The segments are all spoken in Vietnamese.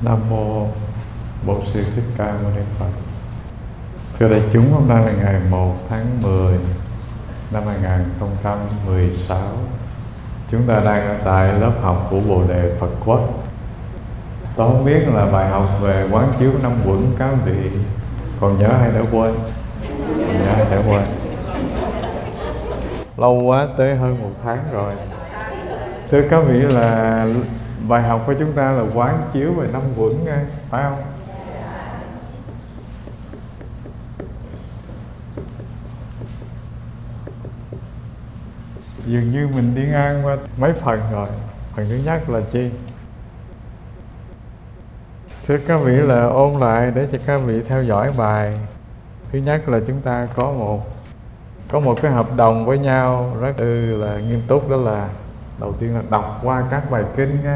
Nam mô Bổn Sư Thích Ca Mâu Ni Phật. Thưa đại chúng, hôm nay là ngày 1 tháng 10 năm 2016. Chúng ta đang ở tại lớp học của Bồ Đề Phật Quốc. Tôi không biết là bài học về quán chiếu năm quẩn các vị còn nhớ hay đã quên? Còn nhớ hay đã quên? Lâu quá, tới hơn 1 tháng rồi. Thưa các vị, là bài học của chúng ta là quán chiếu về năm quẩn nghe, phải không? Dường như mình đi ngang qua mấy phần rồi. Phần thứ nhất là chi? Thưa các vị, là ôn lại để cho các vị theo dõi bài. Thứ nhất là chúng ta có một cái hợp đồng với nhau rất là nghiêm túc, đó là đầu tiên là đọc qua các bài kinh nghe.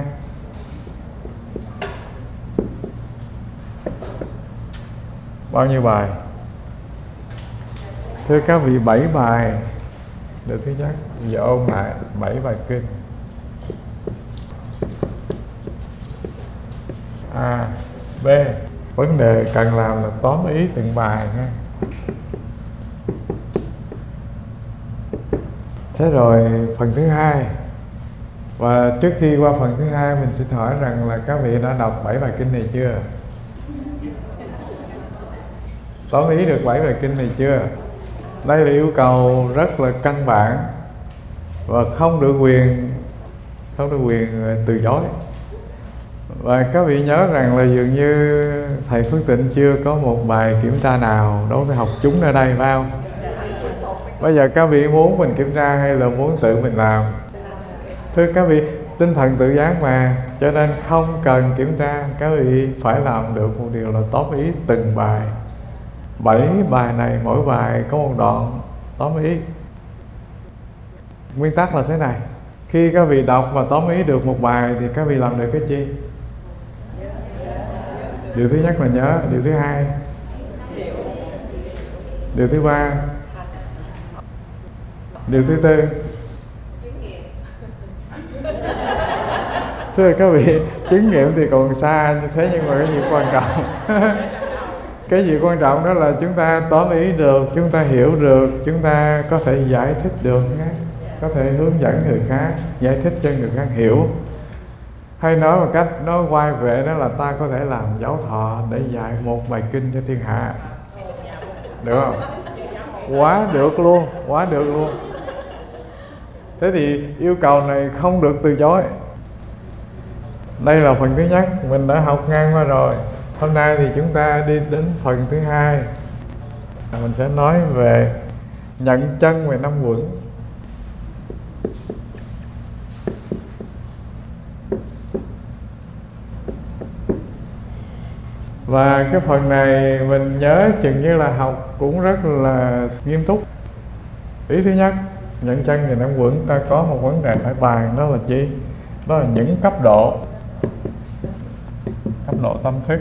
Bao nhiêu bài? Thưa các vị, 7 bài. Điều thứ nhất, giờ ôn lại 7 bài kinh. A, B. Vấn đề cần làm là tóm ý từng bài nha. Thế rồi phần thứ hai. Và trước khi qua phần thứ hai, mình xin hỏi rằng là các vị đã đọc 7 bài kinh này chưa? Tóm ý được 7 bài kinh này chưa? Đây là yêu cầu rất là căn bản và không được quyền từ chối. Và các vị nhớ rằng là dường như thầy Phước Tịnh chưa có một bài kiểm tra nào đối với học chúng ở đây, phải không? Bây giờ các vị muốn mình kiểm tra hay là muốn tự mình làm? Thưa các vị, tinh thần tự giác mà, cho nên không cần kiểm tra. Các vị phải làm được một điều là tóm ý từng bài. 7 bài này, mỗi bài có một đoạn tóm ý. Nguyên tắc là thế này: khi các vị đọc và tóm ý được một bài thì các vị làm được cái chi? Điều thứ nhất là nhớ. Điều thứ hai? Điều thứ ba? Điều thứ tư? Thưa các vị, chứng nghiệm thì còn xa như thế, nhưng mà cái gì quan trọng? Cái gì quan trọng đó là chúng ta tóm ý được, chúng ta hiểu được, chúng ta có thể giải thích được, có thể hướng dẫn người khác, giải thích cho người khác hiểu. Hay nói một cách nó quay về, đó là ta có thể làm giáo thọ để dạy một bài kinh cho thiên hạ. Được không? Quá được luôn, quá được luôn. Thế thì yêu cầu này không được từ chối. Đây là phần thứ nhất, mình đã học ngang qua rồi. Hôm nay thì chúng ta đi đến phần thứ hai. Mình sẽ nói về nhận chân về năm quẩn. Và cái phần này mình nhớ chừng như là học cũng rất là nghiêm túc. Ý thứ nhất, nhận chân về năm quẩn, ta có một vấn đề phải bàn, đó là chi? Đó là những cấp độ tâm thức.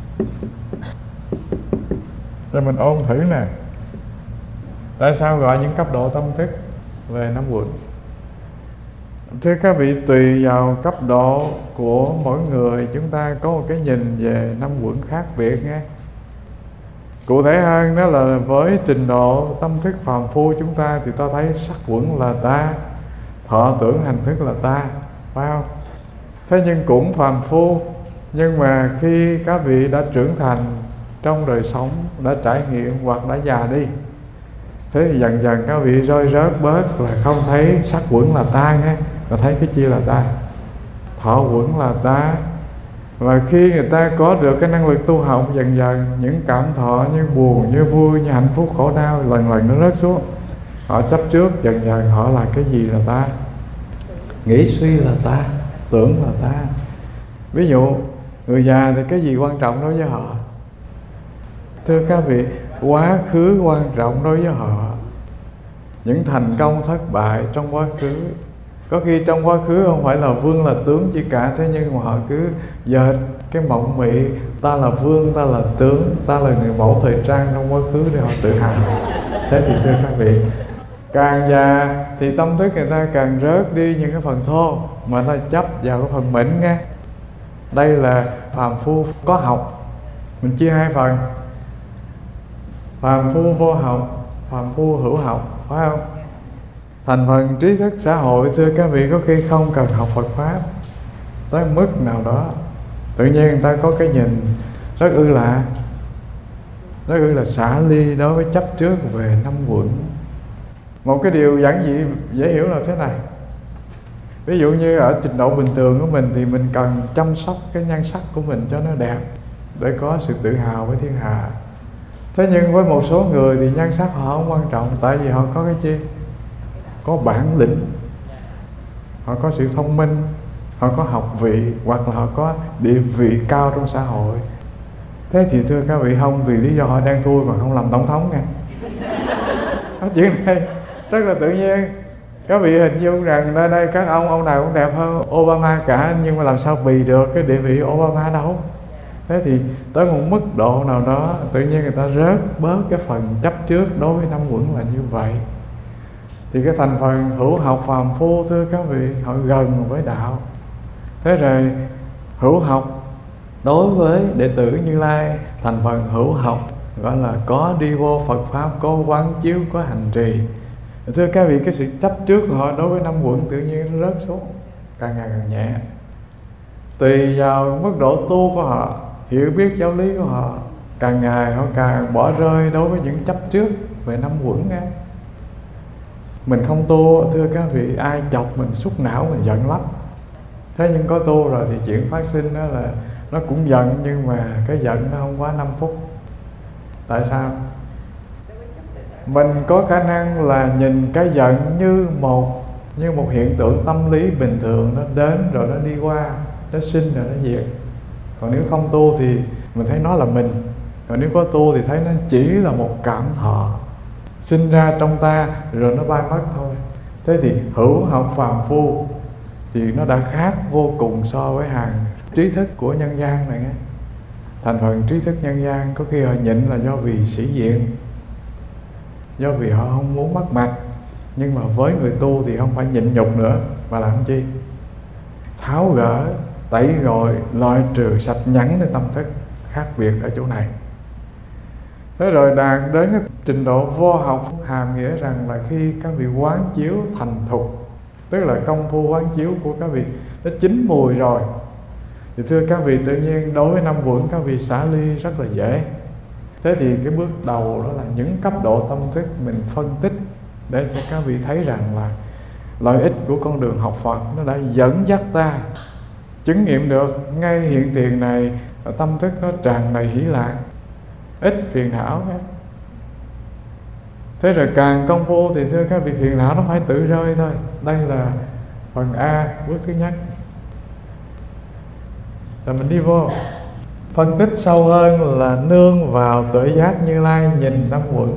Cho mình ôn thử nè. Tại sao gọi những cấp độ tâm thức về năm quẩn? Thưa các vị, tùy vào cấp độ của mỗi người, chúng ta có một cái nhìn về năm quẩn khác biệt nghe. Cụ thể hơn đó là với trình độ tâm thức phàm phu chúng ta thì ta thấy sắc quẩn là ta, thọ tưởng hành thức là ta, phải không? Thế nhưng cũng phàm phu, nhưng mà khi các vị đã trưởng thành trong đời sống, đã trải nghiệm hoặc đã già đi, thế thì dần dần các vị rơi rớt bớt, là không thấy sắc quẩn là ta nghe, mà thấy cái chi là ta, thọ quẩn là ta. Và khi người ta có được cái năng lực tu học, dần dần những cảm thọ như buồn, như vui, như hạnh phúc, khổ đau lần lần nó rớt xuống. Họ chấp trước, dần dần họ là cái gì là ta, nghĩ suy là ta, tưởng là ta. Ví dụ người già thì cái gì quan trọng đối với họ? Thưa các vị, quá khứ quan trọng đối với họ. Những thành công thất bại trong quá khứ, có khi trong quá khứ không phải là vương là tướng chỉ cả, thế nhưng mà họ cứ dệt cái mộng mị ta là vương, ta là tướng, ta là người mẫu thời trang trong quá khứ để họ tự hào. Thế thì thưa các vị, càng già thì tâm thức người ta càng rớt đi những cái phần thô, mà ta chấp vào cái phần mịn nghe. Đây là phàm phu có học. Mình chia hai phần: phàm phu vô học, phàm phu hữu học, phải không? Thành phần trí thức xã hội, thưa các vị, có khi không cần học Phật Pháp tới mức nào đó, tự nhiên người ta có cái nhìn rất ư là xả ly đối với chấp trước về năm uẩn. Một cái điều giản dị dễ hiểu là thế này: ví dụ như ở trình độ bình thường của mình thì mình cần chăm sóc cái nhan sắc của mình cho nó đẹp để có sự tự hào với thiên hạ. Thế nhưng với một số người thì nhan sắc họ không quan trọng, tại vì họ có cái chi? Có bản lĩnh, họ có sự thông minh, họ có học vị, hoặc là họ có địa vị cao trong xã hội. Thế thì thưa các vị, không vì lý do họ đang thui mà không làm tổng thống nha. Cái chuyện này rất là tự nhiên. Các vị hình dung rằng nơi đây các ông nào cũng đẹp hơn Obama cả, nhưng mà làm sao bì được cái địa vị Obama đâu. Thế thì tới một mức độ nào đó tự nhiên người ta rớt bớt cái phần chấp trước đối với năm uẩn là như vậy. Thì cái thành phần hữu học phàm phu, thưa các vị, họ gần với đạo. Thế rồi hữu học đối với đệ tử Như Lai, thành phần hữu học gọi là có đi vô Phật Pháp, có quán chiếu, có hành trì. Thưa các vị, cái sự chấp trước của họ đối với năm uẩn tự nhiên nó rớt xuống càng ngày càng nhẹ. Tùy vào mức độ tu của họ, hiểu biết giáo lý của họ, càng ngày họ càng bỏ rơi đối với những chấp trước về năm uẩn nghe. Mình không tu, thưa các vị, ai chọc mình xúc não mình giận lắm. Thế nhưng có tu rồi thì chuyện phát sinh đó là nó cũng giận, nhưng mà cái giận nó không quá 5 phút. Tại sao? Mình có khả năng là nhìn cái giận như một hiện tượng tâm lý bình thường, nó đến rồi nó đi qua, nó sinh rồi nó diệt. Còn nếu không tu thì mình thấy nó là mình. Còn nếu có tu thì thấy nó chỉ là một cảm thọ sinh ra trong ta rồi nó bay mất thôi. Thế thì hữu học phàm phu thì nó đã khác vô cùng so với hàng trí thức của nhân gian này nghe. Thành phần trí thức nhân gian có khi họ nhịn là do vì sĩ diện, do vì họ không muốn mất mặt. Nhưng mà với người tu thì không phải nhịn nhục nữa, mà làm chi? Tháo gỡ, tẩy gội, loại trừ, sạch nhẵn cái tâm thức. Khác biệt ở chỗ này. Thế rồi đạt đến cái trình độ vô học hàm nghĩa rằng là khi các vị quán chiếu thành thục, tức là công phu quán chiếu của các vị nó chín mùi rồi, thì thưa các vị, tự nhiên đối với năm uẩn các vị xả ly rất là dễ. Thế thì cái bước đầu đó là những cấp độ tâm thức mình phân tích để cho các vị thấy rằng là lợi ích của con đường học Phật nó đã dẫn dắt ta chứng nghiệm được ngay hiện tiền này, tâm thức nó tràn đầy hỷ lạc, ít phiền não hết. Thế rồi càng công phu thì thưa các vị, phiền não nó phải tự rơi thôi. Đây là phần A, bước thứ nhất. Rồi mình đi vô phân tích sâu hơn là nương vào tuệ giác Như Lai nhìn năm uẩn.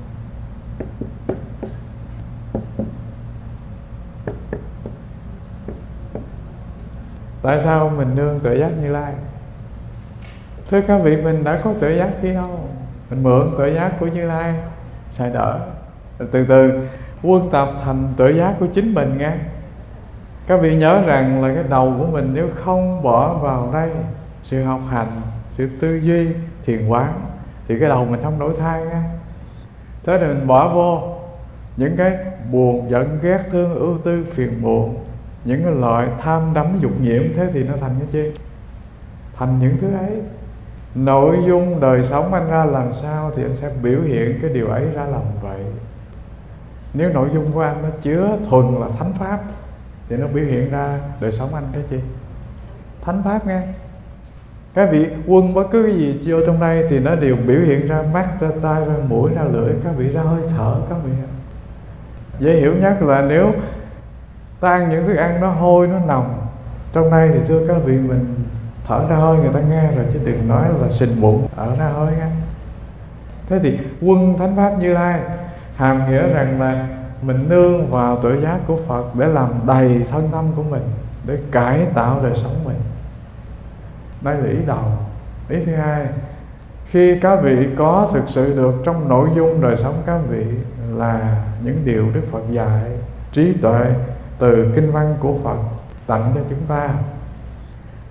Tại sao mình nương tuệ giác Như Lai? Thưa các vị, mình đã có tuệ giác kia đâu. Mình mượn tuệ giác của Như Lai xài đỡ, từ từ quân tập thành tuệ giác của chính mình nghe. Các vị nhớ rằng là cái đầu của mình nếu không bỏ vào đây sự học hành, sự tư duy, thiền quán, thì cái đầu mình không đổi thay nghe. Thế thì mình bỏ vô những cái buồn, giận, ghét, thương, ưu tư, phiền muộn, những cái loại tham đắm dục nhiễm. Thế thì nó thành cái chi? Thành những thứ ấy. Nội dung đời sống anh ra làm sao thì anh sẽ biểu hiện cái điều ấy ra làm vậy. Nếu nội dung của anh nó chứa thuần là thánh pháp thì nó biểu hiện ra đời sống anh cái chi? Thánh pháp nghe. Các vị quân bất cứ cái gì vô trong đây thì nó đều biểu hiện ra mắt, ra tai, ra mũi, ra lưỡi, các vị ra hơi thở. Các vị dễ hiểu nhất là nếu ta ăn những thức ăn nó hôi, nó nồng trong đây thì thưa các vị, mình thở ra hơi người ta nghe rồi, chứ đừng nói là sình bụng ở ra hơi nghe. Thế thì quân thánh pháp Như Lai hàm nghĩa rằng là mình nương vào tuệ giác của Phật để làm đầy thân tâm của mình, để cải tạo đời sống mình. Đây là ý đầu. Ý thứ hai, khi các vị có thực sự được trong nội dung đời sống các vị là những điều Đức Phật dạy, trí tuệ từ kinh văn của Phật tặng cho chúng ta,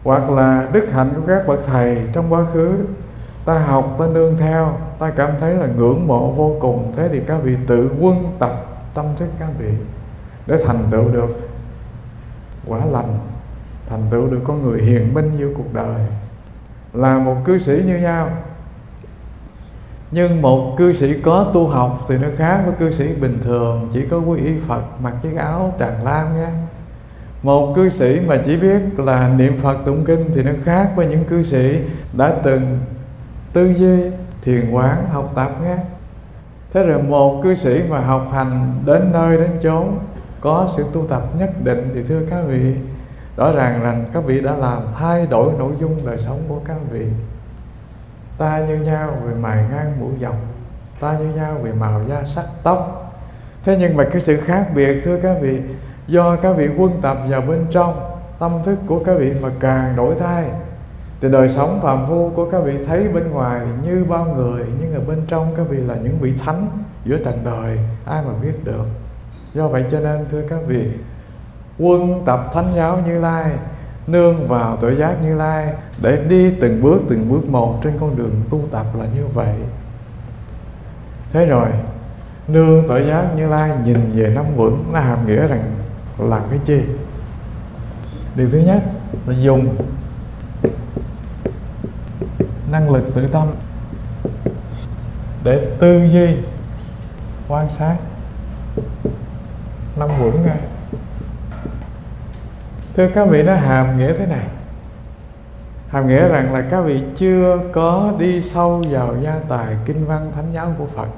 hoặc là đức hạnh của các bậc thầy trong quá khứ, ta học, ta nương theo, ta cảm thấy là ngưỡng mộ vô cùng. Thế thì các vị tự quân tập tâm thức các vị để thành tựu được quả lành, thành tựu được con người hiền minh giữa cuộc đời, là một cư sĩ như nhau. Nhưng một cư sĩ có tu học thì nó khác với cư sĩ bình thường chỉ có quy y Phật, mặc chiếc áo tràng lam nha. Một cư sĩ mà chỉ biết là niệm Phật tụng kinh thì nó khác với những cư sĩ đã từng tư duy, thiền quán, học tập nha. Thế rồi một cư sĩ mà học hành đến nơi đến chốn, có sự tu tập nhất định thì thưa các vị, rõ ràng rằng các vị đã làm thay đổi nội dung đời sống của các vị. Ta như nhau về mày ngang mũi dọc, ta như nhau về màu da sắc tóc. Thế nhưng mà cái sự khác biệt thưa các vị, do các vị quân tập vào bên trong, tâm thức của các vị mà càng đổi thay, thì đời sống phàm phu của các vị thấy bên ngoài như bao người, nhưng ở bên trong các vị là những vị thánh giữa trần đời, ai mà biết được. Do vậy cho nên thưa các vị, quân tập thánh giáo Như Lai, nương vào tuệ giác Như Lai để đi từng bước một trên con đường tu tập là như vậy. Thế rồi nương tuệ giác Như Lai nhìn về năm vững, nó hàm nghĩa rằng làm cái chi? Điều thứ nhất là dùng năng lực tự tâm để tư duy quan sát năm vững nghe. Thưa các vị, nó hàm nghĩa thế này, hàm nghĩa rằng là các vị chưa có đi sâu vào gia tài kinh văn thánh giáo của Phật.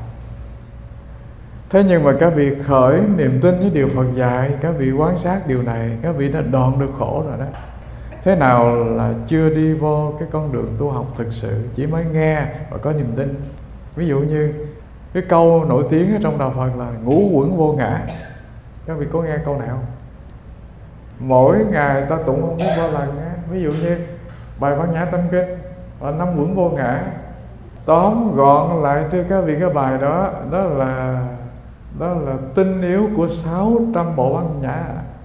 Thế nhưng mà các vị khởi niềm tin với điều Phật dạy, các vị quan sát điều này, các vị đã đoạn được khổ rồi đó. Thế nào là chưa đi vô cái con đường tu học thực sự, chỉ mới nghe và có niềm tin. Ví dụ như cái câu nổi tiếng ở trong đạo Phật là ngũ uẩn vô ngã. Các vị có nghe câu nào không? Mỗi ngày ta tụng không biết bao lần á. Ví dụ như bài Bát Nhã Tâm Kinh là năm uẩn vô ngã. Tóm gọn lại thưa các vị, cái bài đó đó là tinh yếu của 600 bộ Bát Nhã.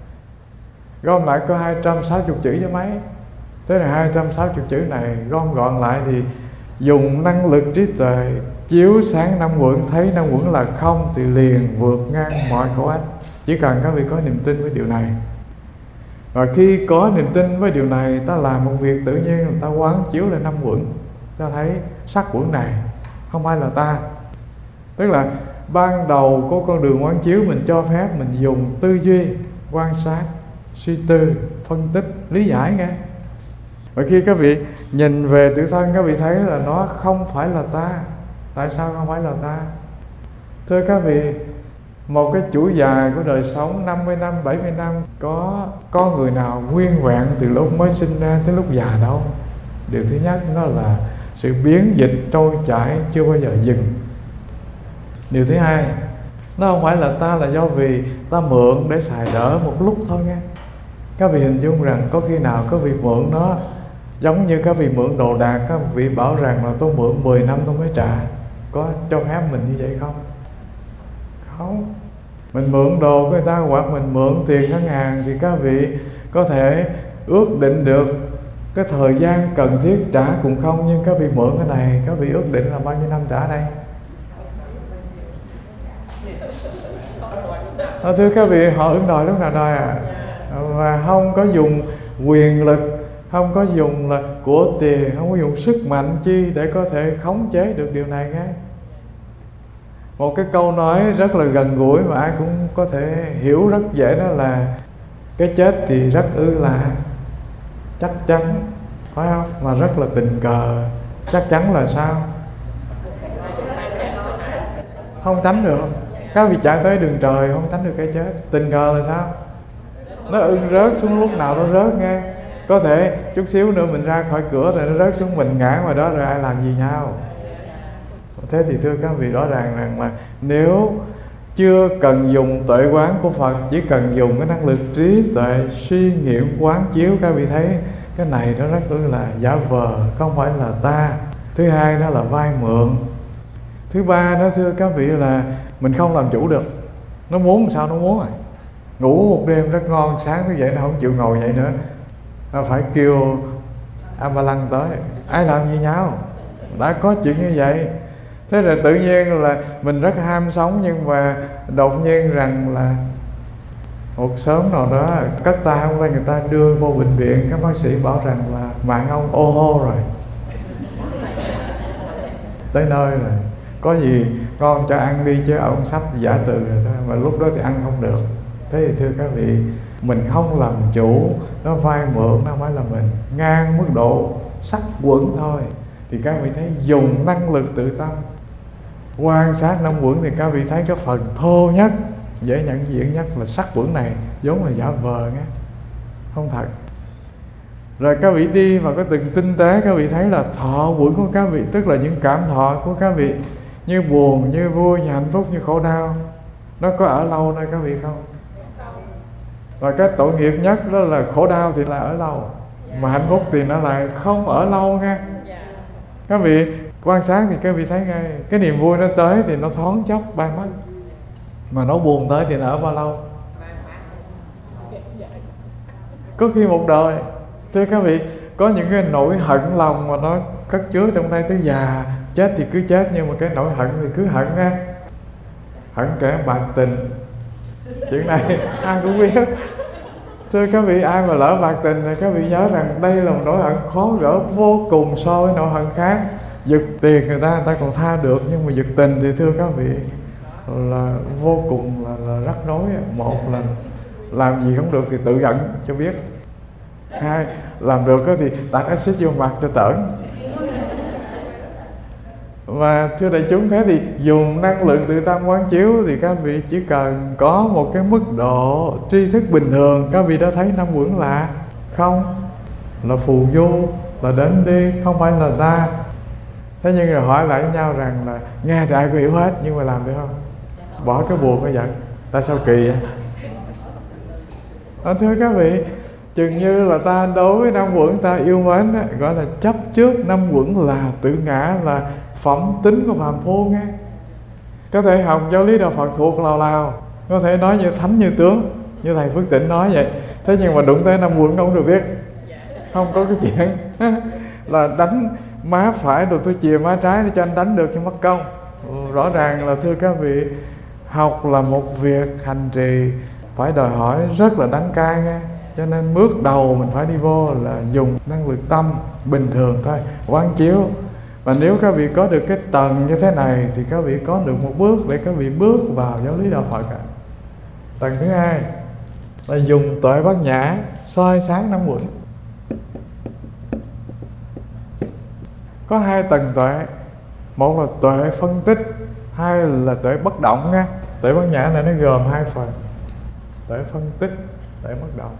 Gom lại có 260 chữ với mấy. Thế là 260 chữ này gom gọn lại thì dùng năng lực trí tuệ chiếu sáng năm uẩn, thấy năm uẩn là không thì liền vượt ngang mọi khổ ách. Chỉ cần các vị có niềm tin với điều này. Và khi có niềm tin với điều này, ta làm một việc tự nhiên là ta quán chiếu lên năm uẩn. Ta thấy sắc uẩn này không phải là ta. Tức là ban đầu của con đường quán chiếu mình cho phép mình dùng tư duy, quan sát, suy tư, phân tích, lý giải nghe. Và khi các vị nhìn về tự thân, các vị thấy là nó không phải là ta. Tại sao không phải là ta? Thưa các vị, một cái chuỗi dài của đời sống 50 năm, 70 năm, có người nào nguyên vẹn từ lúc mới sinh ra tới lúc già đâu. Điều thứ nhất nó là sự biến dịch trôi chảy chưa bao giờ dừng. Điều thứ hai, nó không phải là ta là do vì ta mượn để xài đỡ một lúc thôi nghe. Các vị hình dung rằng có khi nào các vị mượn nó giống như các vị mượn đồ đạc, các vị bảo rằng là tôi mượn 10 năm tôi mới trả. Có cho phép mình như vậy không? Không. Mình mượn đồ của người ta hoặc mình mượn tiền ngân hàng thì các vị có thể ước định được cái thời gian cần thiết trả cũng không. Nhưng các vị mượn cái này, các vị ước định là bao nhiêu năm trả đây? Thưa các vị, họ ứng đòi lúc nào đòi à? Và không có dùng quyền lực, không có dùng là của tiền, không có dùng sức mạnh chi để có thể khống chế được điều này nghe. Một cái câu nói rất là gần gũi mà ai cũng có thể hiểu rất dễ, đó là cái chết thì rất là chắc chắn, phải không? Mà rất là tình cờ. Chắc chắn là sao? Không tránh được. Các vị chạy tới đường trời không tránh được cái chết. Tình cờ là sao? Nó ưng rớt xuống lúc nào nó rớt nghe. Có thể chút xíu nữa mình ra khỏi cửa rồi nó rớt xuống mình ngã ngoài đó, rồi ai làm gì nhau? Thế thì thưa các vị, rõ ràng rằng là nếu chưa cần dùng tuệ quán của Phật, chỉ cần dùng cái năng lực trí tuệ suy nghiệm quán chiếu, các vị thấy cái này nó rất là giả vờ, không phải là ta. Thứ hai nó là vay mượn. Thứ ba nó thưa các vị là mình không làm chủ được. Nó muốn sao nó muốn rồi. Ngủ một đêm rất ngon, sáng thức dậy nó không chịu ngồi vậy nữa, nó phải kêu Lăng tới. Ai làm gì nhau? Đã có chuyện như vậy. Thế rồi tự nhiên là mình rất ham sống, nhưng mà đột nhiên rằng là một sớm nào đó cất tay ông lên, người ta đưa vô bệnh viện, các bác sĩ bảo rằng là mạng ông ô hô rồi, tới nơi rồi, có gì con cho ăn đi chứ ông sắp giả từ rồi đó. Mà lúc đó thì ăn không được. Thế thì thưa các vị, mình không làm chủ, nó vay mượn nó mới là mình, ngang mức độ sắc quẩn thôi. Thì các vị thấy dùng năng lực tự tâm quan sát năm quẩn, thì các vị thấy cái phần thô nhất, dễ nhận diện nhất là sắc quẩn này vốn là giả vờ nghe, không thật. Rồi các vị đi vào cái từng tinh tế, các vị thấy là thọ quẩn của các vị, tức là những cảm thọ của các vị, như buồn, như vui, như hạnh phúc, như khổ đau, nó có ở lâu nơi các vị không? Và cái tội nghiệp nhất đó là khổ đau thì là ở lâu, mà hạnh phúc thì nó lại không ở lâu nghe. Các vị quan sát thì các vị thấy ngay, cái niềm vui nó tới thì nó thoáng chốc bay mất, mà nó buồn tới thì nó ở bao lâu? Có khi một đời. Thưa các vị, có những cái nỗi hận lòng mà nó cất chứa trong đây tới già, chết thì cứ chết, nhưng mà cái nỗi hận thì cứ hận nghe. Hận kẻ bạc tình, chuyện này ai cũng biết. Thưa các vị, ai mà lỡ bạc tình thì các vị nhớ rằng đây là một nỗi hận khó gỡ vô cùng so với nỗi hận khác. Giật tiền người ta còn tha được, nhưng mà giật tình thì thưa các vị là vô cùng là rắc rối. Một là làm gì không được thì tự giận cho biết. Hai, làm được thì tạt axit vô mặt cho tởn. Và thưa đại chúng, thế thì dùng năng lượng tự tâm quán chiếu thì các vị chỉ cần có một cái mức độ tri thức bình thường, các vị đã thấy năm quẩn là không, là phù du, là đến đi, không phải là ta. Thế nhưng rồi hỏi lại với nhau rằng là nghe thì ai cũng hiểu hết, nhưng mà làm được không? Bỏ cái buồn cái giận, ta sao kỳ vậy? Thưa các vị, chừng như là ta đối với năm quẩn ta yêu mến đó, gọi là chấp trước năm quẩn là tự ngã, là phẩm tính của phàm phu nghe. Có thể học giáo lý đạo Phật thuộc lào, có thể nói như thánh như tướng, như thầy Phước Tịnh nói vậy. Thế nhưng mà đụng tới năm quẩn không được biết, không có cái chuyện là đánh má phải rồi tôi chìa má trái để cho anh đánh được cho mất công. Rõ ràng là thưa các vị, học là một việc hành trì phải đòi hỏi rất là đắng cay nghe. Cho nên bước đầu mình phải đi vô là dùng năng lực tâm bình thường thôi, quán chiếu. Và nếu các vị có được cái tầng như thế này thì các vị có được một bước để các vị bước vào giáo lý đạo Phật. Tầng thứ hai là dùng tuệ bát nhã soi sáng năm quẩn. Có hai tầng tuệ, một là tuệ phân tích, hai là tuệ bất động nha. Tuệ bát nhã này nó gồm hai phần, tuệ phân tích, tuệ bất động.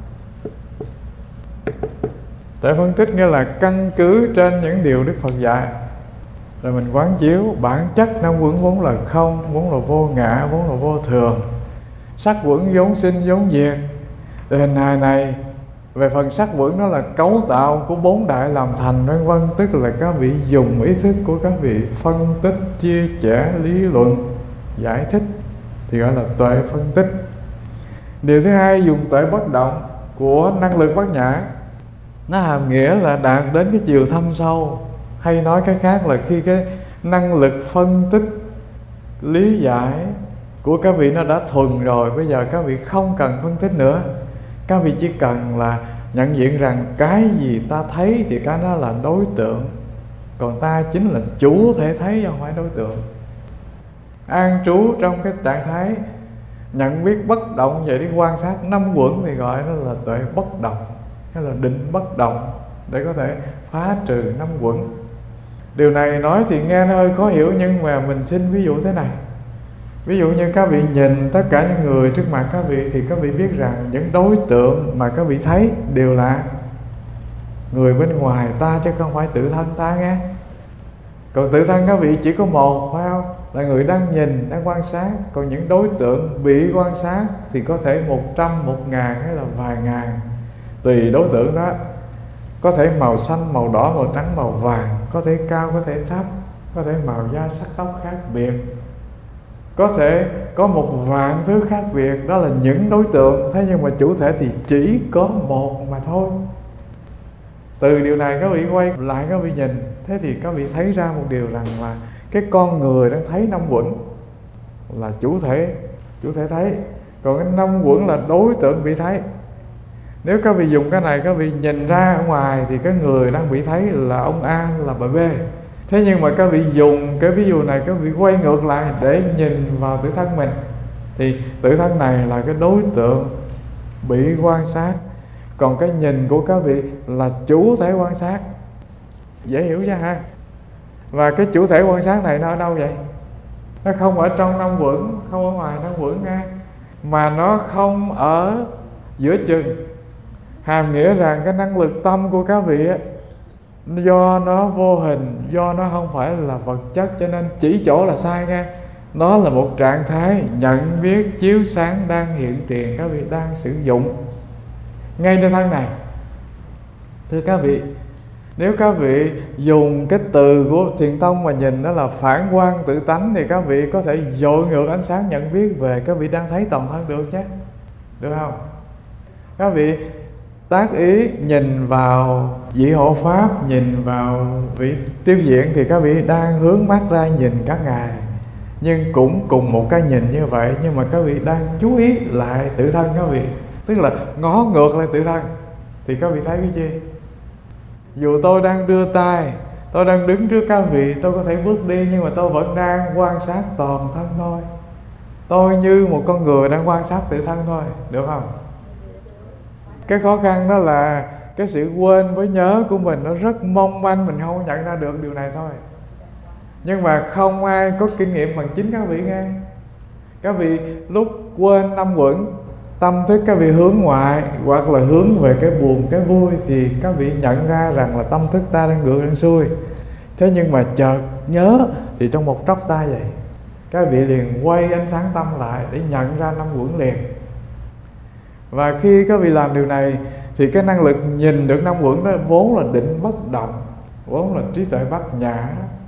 Tuệ phân tích nghĩa là căn cứ trên những điều Đức Phật dạy, rồi mình quán chiếu bản chất năm quẩn vốn là không, vốn là vô ngã, vốn là vô thường. Sắc quẩn vốn sinh vốn diệt. Rồi hình hài này, về phần sắc quẩn nó là cấu tạo của bốn đại làm thành vân vân, tức là các vị dùng ý thức của các vị phân tích, chia sẻ, lý luận, giải thích thì gọi là tuệ phân tích. Điều thứ hai, dùng tuệ bất động của năng lực bát nhã, nó hàm nghĩa là đạt đến cái chiều thâm sâu, hay nói cái khác là khi cái năng lực phân tích, lý giải của các vị nó đã thuần rồi, bây giờ các vị không cần phân tích nữa. Các vị chỉ cần là nhận diện rằng cái gì ta thấy thì cái đó là đối tượng, còn ta chính là chủ thể thấy chứ không phải đối tượng. An trú trong cái trạng thái nhận biết bất động, vậy đi quan sát năm quẩn thì gọi nó là tuệ bất động, hay là định bất động, để có thể phá trừ năm quẩn. Điều này nói thì nghe nó hơi khó hiểu, nhưng mà mình xin ví dụ thế này. Ví dụ như các vị nhìn tất cả những người trước mặt các vị thì các vị biết rằng những đối tượng mà các vị thấy đều là người bên ngoài ta, chứ không phải tự thân ta nghe. Còn tự thân các vị chỉ có một, phải không? Là người đang nhìn, đang quan sát. Còn những đối tượng bị quan sát thì có thể 100, 1000 hay là vài ngàn, tùy đối tượng đó. Có thể màu xanh, màu đỏ, màu trắng, màu vàng, có thể cao, có thể thấp, có thể màu da, sắc tóc khác biệt, có thể có 1.000.000 thứ khác biệt. Đó là những đối tượng. Thế nhưng mà chủ thể thì chỉ có một mà thôi. Từ điều này các vị quay lại các vị nhìn, thế thì các vị thấy ra một điều rằng là cái con người đang thấy năm uẩn là chủ thể thấy, còn cái năm uẩn là đối tượng bị thấy. Nếu các vị dùng cái này, các vị nhìn ra ở ngoài thì cái người đang bị thấy là ông A, là bà B. Thế nhưng mà các vị dùng cái ví dụ này, các vị quay ngược lại để nhìn vào tự thân mình, thì tự thân này là cái đối tượng bị quan sát, còn cái nhìn của các vị là chủ thể quan sát. Dễ hiểu chưa ha? Và cái chủ thể quan sát này nó ở đâu vậy? Nó không ở trong năm uẩn, không ở ngoài năm uẩn nha, mà nó không ở giữa chừng. Hàm nghĩa rằng cái năng lực tâm của các vị á, do nó vô hình, do nó không phải là vật chất, cho nên chỉ chỗ là sai nha. Nó là một trạng thái nhận biết chiếu sáng đang hiện tiền, các vị đang sử dụng ngayในthân này. Thưa các vị, nếu các vị dùng cái từ của Thiền tông mà nhìn đó là phản quang tự tánh, thì các vị có thể dội ngược ánh sáng nhận biết về các vị đang thấy toàn thân được chứ, được không? Các vị tác ý nhìn vào vị hộ pháp, nhìn vào vị tiêu diện, thì các vị đang hướng mắt ra nhìn các ngài, nhưng cũng cùng một cái nhìn như vậy, nhưng mà các vị đang chú ý lại tự thân các vị, tức là ngó ngược lại tự thân. Thì các vị thấy cái gì? Dù tôi đang đưa tay, tôi đang đứng trước các vị, tôi có thể bước đi, nhưng mà tôi vẫn đang quan sát toàn thân thôi. Tôi như một con người đang quan sát tự thân thôi, được không? Cái khó khăn đó là cái sự quên với nhớ của mình nó rất mong manh, mình không nhận ra được điều này thôi. Nhưng mà không ai có kinh nghiệm bằng chính các vị nghe. Các vị lúc quên năm uẩn, tâm thức các vị hướng ngoại hoặc là hướng về cái buồn, cái vui, thì các vị nhận ra rằng là tâm thức ta đang ngược đang xuôi. Thế nhưng mà chợt nhớ thì trong một chốc ta vậy, các vị liền quay ánh sáng tâm lại để nhận ra năm uẩn liền. Và khi các vị làm điều này thì cái năng lực nhìn được năm uẩn đó vốn là định bất động, vốn là trí tuệ bát nhã,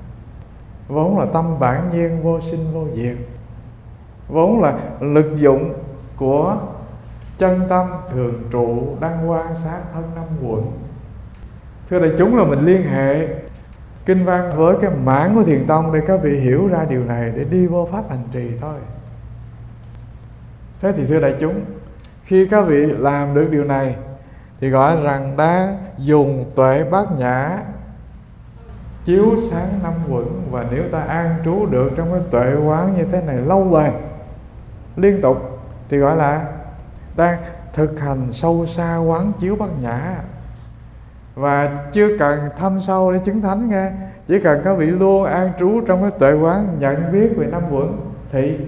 vốn là tâm bản nhiên vô sinh vô diệt, vốn là lực dụng của chân tâm thường trụ đang quan sát thân năm uẩn. Thưa đại chúng, là mình liên hệ kinh văn với cái mảng của Thiền tông để các vị hiểu ra điều này để đi vô pháp hành trì thôi. Thế thì thưa đại chúng, khi các vị làm được điều này thì gọi rằng đã dùng tuệ bát nhã chiếu sáng năm uẩn. Và nếu ta an trú được trong cái tuệ quán như thế này lâu bền liên tục thì gọi là đang thực hành sâu xa quán chiếu bát nhã. Và chưa cần thâm sâu để chứng thánh nghe, chỉ cần các vị luôn an trú trong cái tuệ quán nhận biết về năm uẩn thì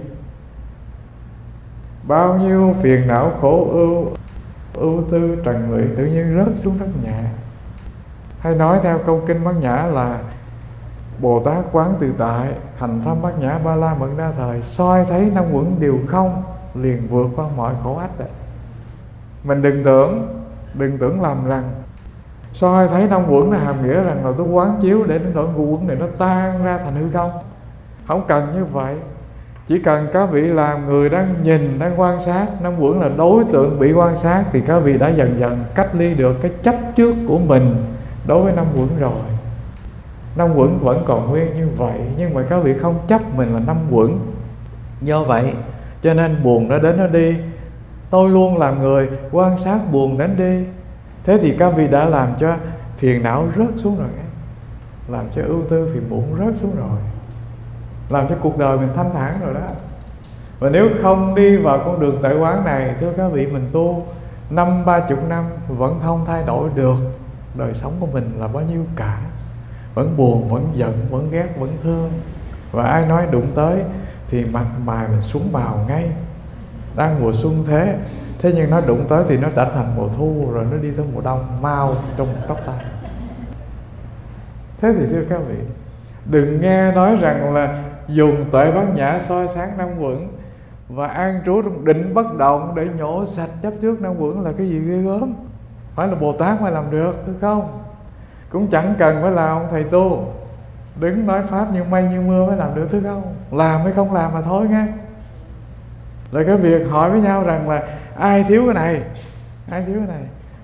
bao nhiêu phiền não khổ ưu tư trần lụy tự nhiên rớt xuống rất nhẹ. Hay nói theo câu kinh Bát Nhã là Bồ Tát quán tự tại, hành thâm Bát Nhã ba la mật đa thời, soi thấy năm uẩn đều không, liền vượt qua mọi khổ ách đấy. Mình đừng tưởng lầm rằng soi thấy năm uẩn là hàm nghĩa rằng là tôi quán chiếu để đến nỗi uẩn này nó tan ra thành hư không. Không cần như vậy. Chỉ cần các vị làm người đang nhìn, đang quan sát, năm uẩn là đối tượng bị quan sát, thì các vị đã dần dần cách ly được cái chấp trước của mình đối với năm uẩn rồi. Năm uẩn vẫn còn nguyên như vậy, nhưng mà các vị không chấp mình là năm uẩn. Do vậy cho nên buồn nó đến nó đi, tôi luôn làm người quan sát buồn đến đi. Thế thì các vị đã làm cho phiền não rớt xuống rồi, làm cho ưu tư phiền muộn rớt xuống rồi, làm cho cuộc đời mình thanh thản rồi đó. Và nếu không đi vào con đường tuệ quán này, thưa các vị, mình tu 50-30 năm vẫn không thay đổi được đời sống của mình là bao nhiêu cả. Vẫn buồn, vẫn giận, vẫn ghét, vẫn thương. Và ai nói đụng tới thì mặt mày mình xuống màu ngay. Đang mùa xuân thế nhưng nó đụng tới thì nó đã thành mùa thu, rồi nó đi tới mùa đông, mau trong một tóc tay. Thế thì thưa các vị, đừng nghe nói rằng là dùng tuệ bát nhã soi sáng năm uẩn và an trú trong định bất động để nhổ sạch chấp trước năm uẩn là cái gì ghê gớm. Phải là Bồ Tát mới làm được, thưa không? Cũng chẳng cần phải là ông thầy tu đứng nói pháp như mây như mưa mới làm được, thưa không? Làm hay không làm mà thôi nghe. Rồi cái việc hỏi với nhau rằng là ai thiếu cái này, ai thiếu cái này,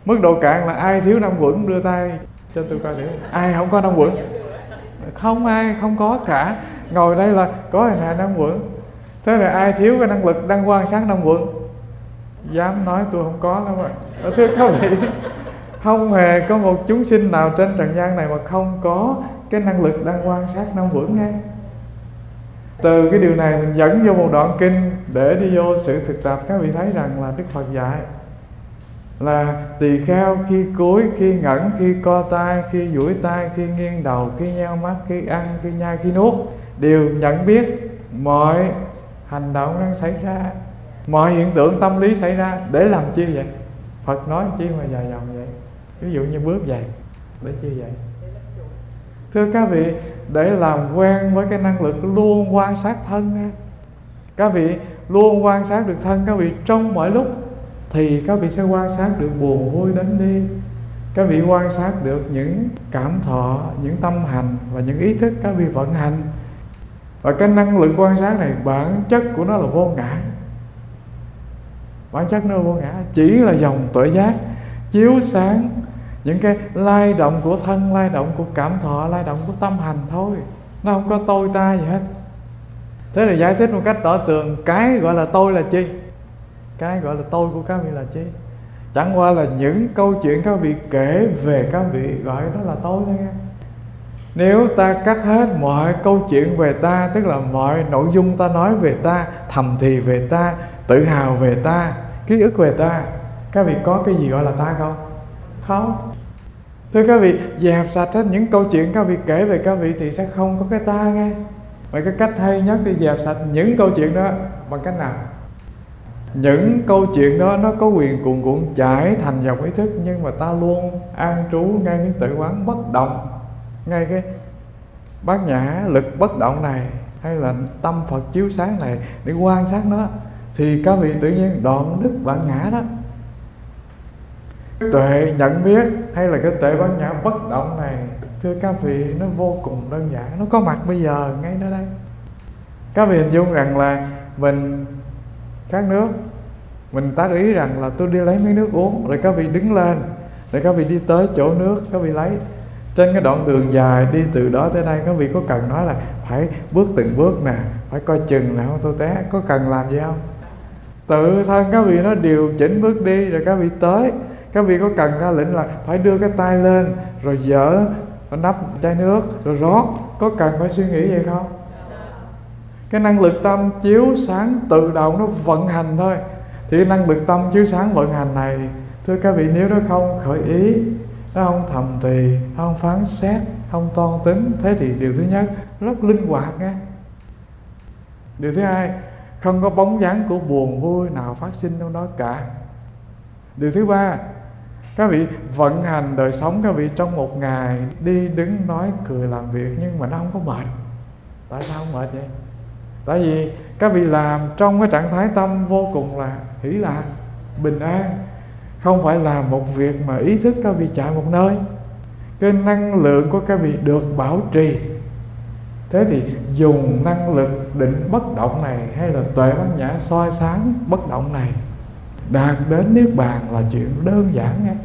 Mức độ cạn là ai thiếu 5 quẩn đưa tay cho tôi coi thử. Ai không có 5 quẩn? Không ai không có cả. Ngồi đây là có hình hài 5 quẩn. Thế là ai thiếu cái năng lực đăng quang sáng 5 quẩn? Dám nói tôi không có lắm rồi. Thưa các vị, không hề có một chúng sinh nào trên trần gian này mà không có cái năng lực đăng quang sát 5 quẩn nghe. Từ cái điều này mình dẫn vô một đoạn kinh để đi vô sự thực tập. Các vị thấy rằng là Đức Phật dạy là tỳ kheo khi cúi, khi ngẩng, khi co tay, khi duỗi tay, khi nghiêng đầu, khi nheo mắt, khi ăn, khi nhai, khi nuốt đều nhận biết mọi hành động đang xảy ra, mọi hiện tượng tâm lý xảy ra. Để làm chi vậy? Phật nói chi mà dài dòng vậy? Ví dụ như bước vậy, để chi vậy? Thưa các vị, để làm quen với cái năng lực luôn quan sát thân nha. Các vị luôn quan sát được thân các vị trong mọi lúc, thì các vị sẽ quan sát được buồn vui đến đi. Các vị quan sát được những cảm thọ, những tâm hành và những ý thức các vị vận hành. Và cái năng lực quan sát này bản chất của nó là vô ngã. Bản chất nó là vô ngã, chỉ là dòng tuệ giác chiếu sáng những cái lay động của thân, lay động của cảm thọ, lay động của tâm hành thôi. Nó không có tôi ta gì hết. Thế là giải thích một cách tỏ tường. Cái gọi là tôi là chi? Cái gọi là tôi của các vị là chi? Chẳng qua là những câu chuyện các vị kể về các vị, gọi đó là tôi thôi nghe. Nếu ta cắt hết mọi câu chuyện về ta, tức là mọi nội dung ta nói về ta, thầm thì về ta, tự hào về ta, ký ức về ta, các vị có cái gì gọi là ta không? Không. Thưa các vị, dẹp sạch hết những câu chuyện các vị kể về các vị thì sẽ không có cái ta nghe. Vậy cái cách hay nhất để dẹp sạch những câu chuyện đó bằng cách nào? Những câu chuyện đó nó có quyền cuồn cuộn chảy thành dòng ý thức, nhưng mà ta luôn an trú ngay cái tự quán bất động, ngay cái bát nhã lực bất động này, hay là tâm Phật chiếu sáng này để quan sát nó, thì các vị tự nhiên đoạn đứt bản ngã đó. Tuệ nhận biết hay là cái tuệ bát nhã bất động này, thưa các vị, nó vô cùng đơn giản, nó có mặt bây giờ ngay nơi đây. Các vị hình dung rằng là mình khát nước, mình tác ý rằng là tôi đi lấy miếng nước uống, rồi các vị đứng lên, rồi các vị đi tới chỗ nước, các vị lấy. Trên cái đoạn đường dài đi từ đó tới đây, các vị có cần nói là phải bước từng bước nè, phải coi chừng là không tôi té, có cần làm gì không? Tự thân các vị nó điều chỉnh bước đi, rồi các vị tới. Các vị có cần ra lệnh là phải đưa cái tay lên, rồi dỡ nắp chai nước, rồi rót, có cần phải suy nghĩ vậy không? Cái năng lực tâm chiếu sáng tự động nó vận hành thôi. Thì cái năng lực tâm chiếu sáng vận hành này, thưa các vị, nếu nó không khởi ý, nó không thầm thì, nó không phán xét, không toan tính, thế thì điều thứ nhất rất linh hoạt nha. Điều thứ hai, không có bóng dáng của buồn vui nào phát sinh trong đó cả. Điều thứ ba, các vị vận hành đời sống các vị trong một ngày, đi đứng nói cười làm việc, nhưng mà nó không có mệt. Tại sao không mệt vậy? Tại vì các vị làm trong cái trạng thái tâm vô cùng là hỷ lạc, bình an, không phải làm một việc mà ý thức các vị chạy một nơi. Cái năng lượng của các vị được bảo trì. Thế thì dùng năng lực định bất động này, hay là tuệ bát nhã soi sáng bất động này, đạt đến niết bàn là chuyện đơn giản nha.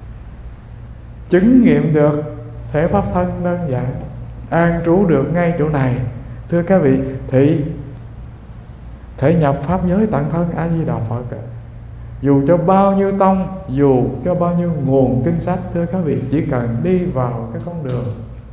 Chứng nghiệm được thể pháp thân đơn giản, an trú được ngay chỗ này. Thưa các vị, thì thể nhập pháp giới tận thân A Di Đà Phật. Dù cho bao nhiêu tông, dù cho bao nhiêu nguồn kinh sách, thưa các vị, chỉ cần đi vào cái con đường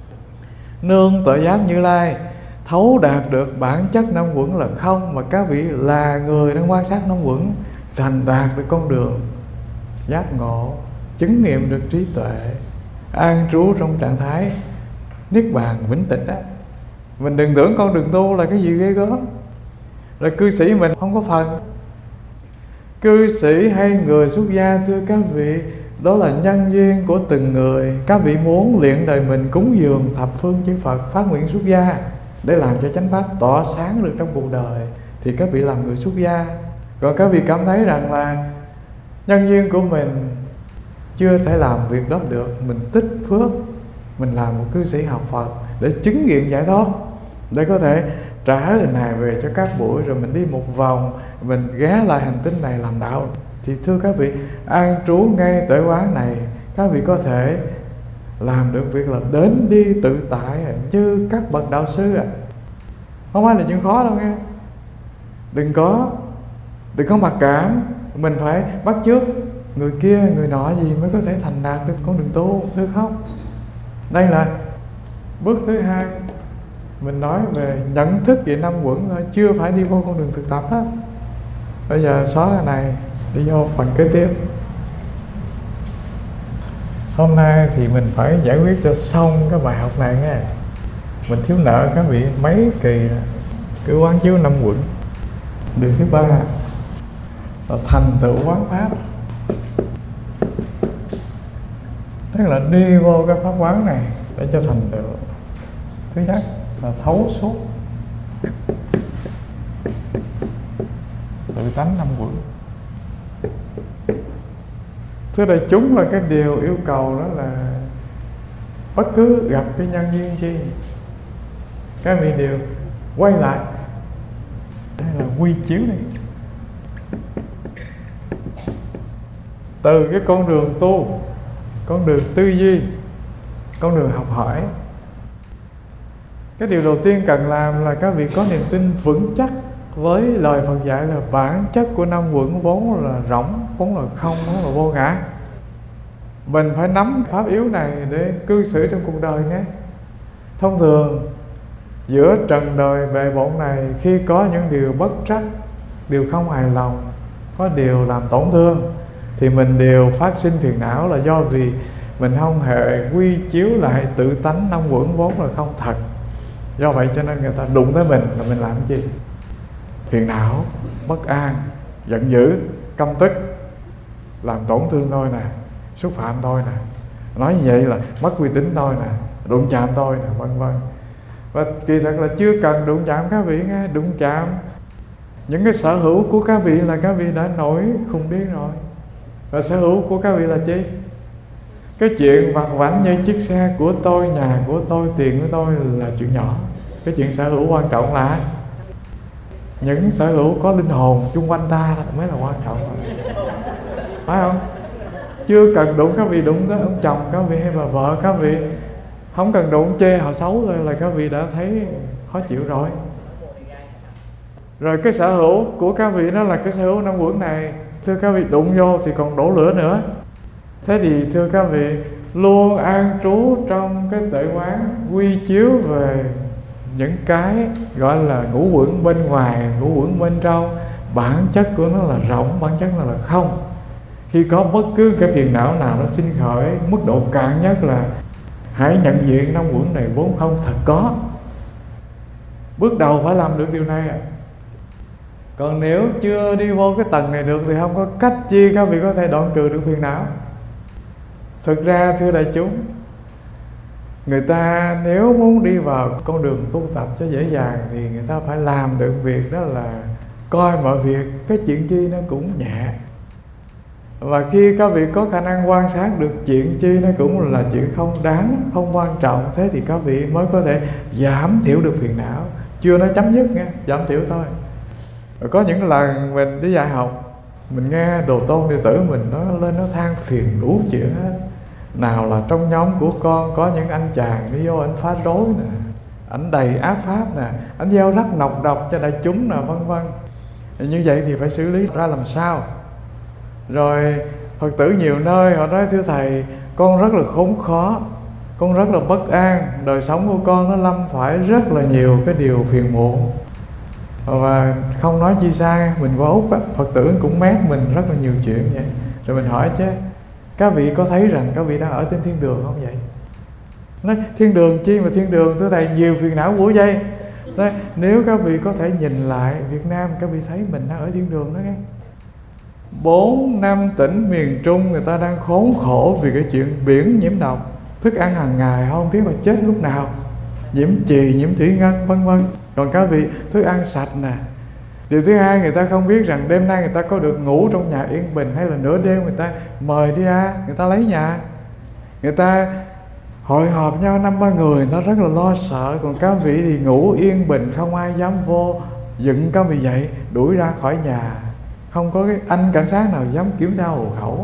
nương tuệ giác Như Lai, thấu đạt được bản chất năm quẩn là không, mà các vị là người đang quan sát năm quẩn, thành đạt được con đường giác ngộ, chứng nghiệm được trí tuệ, an trú trong trạng thái niết bàn vĩnh tịch á. Mình đừng tưởng con đường tu là cái gì ghê gớm, rồi cư sĩ mình không có phần. Cư sĩ hay người xuất gia, thưa các vị, đó là nhân duyên của từng người. Các vị muốn luyện đời mình cúng dường thập phương chư Phật, phát nguyện xuất gia để làm cho chánh pháp tỏ sáng được trong cuộc đời, thì các vị làm người xuất gia. Còn các vị cảm thấy rằng là nhân duyên của mình chưa thể làm việc đó được, mình tích phước, mình làm một cư sĩ học Phật để chứng nghiệm giải thoát, để có thể trả hình hài về cho các buổi, rồi mình đi một vòng, mình ghé lại hành tinh này làm đạo, Thì thưa các vị, an trú ngay tại quán này, các vị có thể làm được việc là đến đi tự tại như các bậc đạo sư ạ. Không phải là chuyện khó đâu nghe. Đừng có mặc cảm mình phải bắt chước người kia người nọ gì mới có thể thành đạt được con đường tu, thưa không? Đây là bước thứ hai. Mình nói về nhận thức về năm quẩn thôi, chưa phải đi vô con đường thực tập đó. Bây giờ xóa cái này, đi vô phần kế tiếp. Hôm nay thì mình phải giải quyết cho xong cái bài học này nghe. Mình thiếu nợ các vị mấy kỳ rồi. Cứ quán chiếu năm quẩn. Điều thứ ba là thành tựu quán pháp. Tức là đi vô cái pháp quán này để cho thành tựu. Thứ nhất là thấu suốt tự tánh năm quẩn. Thưa đại chúng, là cái điều yêu cầu đó là bất cứ gặp cái nhân duyên chi, các vị đều quay lại, đây là quy chiếu này, từ cái con đường tu, con đường tư duy, con đường học hỏi. Cái điều đầu tiên cần làm là các vị có niềm tin vững chắc với lời Phật dạy là bản chất của năm quẩn vốn là rỗng, vốn là không, vốn là vô ngã. Mình phải nắm pháp yếu này để cư xử trong cuộc đời nghe. Thông thường giữa trần đời bề bộn này, khi có những điều bất trắc, điều không hài lòng, có điều làm tổn thương, thì mình đều phát sinh phiền não là do vì mình không hề quy chiếu lại tự tánh năm quẩn vốn là không thật. Do vậy cho nên người ta đụng tới mình là mình làm cái gì? Phiền não, bất an, giận dữ, căm tức, làm tổn thương tôi nè, xúc phạm tôi nè, nói như vậy là mất uy tín tôi nè, đụng chạm tôi nè, vân vân. Và kỳ thật là chưa cần đụng chạm các vị nghe. Đụng chạm những cái sở hữu của các vị là các vị đã nổi khùng điên rồi. Và sở hữu của các vị là chi? Cái chuyện vặt vãnh như chiếc xe của tôi, nhà của tôi, tiền của tôi là chuyện nhỏ. Cái chuyện sở hữu quan trọng là những sở hữu có linh hồn chung quanh ta mới là quan trọng, phải không? Chưa cần đụng các vị đụng tới ông chồng các vị hay bà vợ các vị, không cần đụng chê họ xấu thôi là các vị đã thấy khó chịu rồi. Rồi cái sở hữu của các vị đó là cái sở hữu năm quẩn này, thưa các vị đụng vô thì còn đổ lửa nữa. Thế thì thưa các vị, luôn an trú trong cái tuệ quán, quy chiếu về những cái gọi là ngũ quẩn bên ngoài, ngũ quẩn bên trong. Bản chất của nó là rộng, bản chất nó là không. Khi có bất cứ cái phiền não nào nó sinh khởi, mức độ cạn nhất là hãy nhận diện năm quẩn này vốn không thật có. Bước đầu phải làm được điều này ạ. Còn nếu chưa đi vô cái tầng này được thì không có cách chi các vị có thể đoạn trừ được phiền não. Thực ra thưa đại chúng, người ta nếu muốn đi vào con đường tu tập cho dễ dàng thì người ta phải làm được việc đó là coi mọi việc cái chuyện chi nó cũng nhẹ. Và khi các vị có khả năng quan sát được chuyện chi nó cũng là chuyện không đáng, không quan trọng, thế thì các vị mới có thể giảm thiểu được phiền não. Chưa nói chấm dứt nghe, giảm thiểu thôi. Rồi có những lần mình đi dạy học, mình nghe đồ tôn đệ tử mình nó lên nó than phiền đủ chuyện hết. Nào là trong nhóm của con có những anh chàng đi vô anh phá rối nè, ảnh đầy ác pháp nè, ảnh gieo rắc nọc độc cho đại chúng nè, vân vân. Như vậy thì phải xử lý ra làm sao? Rồi Phật tử nhiều nơi họ nói thưa thầy, con rất là khốn khó, con rất là bất an, đời sống của con nó lâm phải rất là nhiều cái điều phiền muộn. Và không nói chi xa, mình qua Úc á, Phật tử cũng mét mình rất là nhiều chuyện vậy. Rồi mình hỏi chứ, các vị có thấy rằng các vị đang ở trên thiên đường không vậy? Nói thiên đường chi mà thiên đường, thưa thầy nhiều phiền não của dây. Nói, nếu các vị có thể nhìn lại Việt Nam, các vị thấy mình đang ở thiên đường đó nghe. 4-5 tỉnh miền Trung người ta đang khốn khổ vì cái chuyện biển nhiễm độc, thức ăn hàng ngày không biết mà chết lúc nào, nhiễm chì, nhiễm thủy ngân, vân vân. Còn các vị thức ăn sạch nè. Điều thứ hai, người ta không biết rằng đêm nay người ta có được ngủ trong nhà yên bình, hay là nửa đêm người ta mời đi ra, người ta lấy nhà, người ta hội họp nhau 5-3 người, người ta rất là lo sợ. Còn các vị thì ngủ yên bình, không ai dám vô, dựng các vị dậy đuổi ra khỏi nhà, Không có cái anh cảnh sát nào dám kiểm tra hộ khẩu,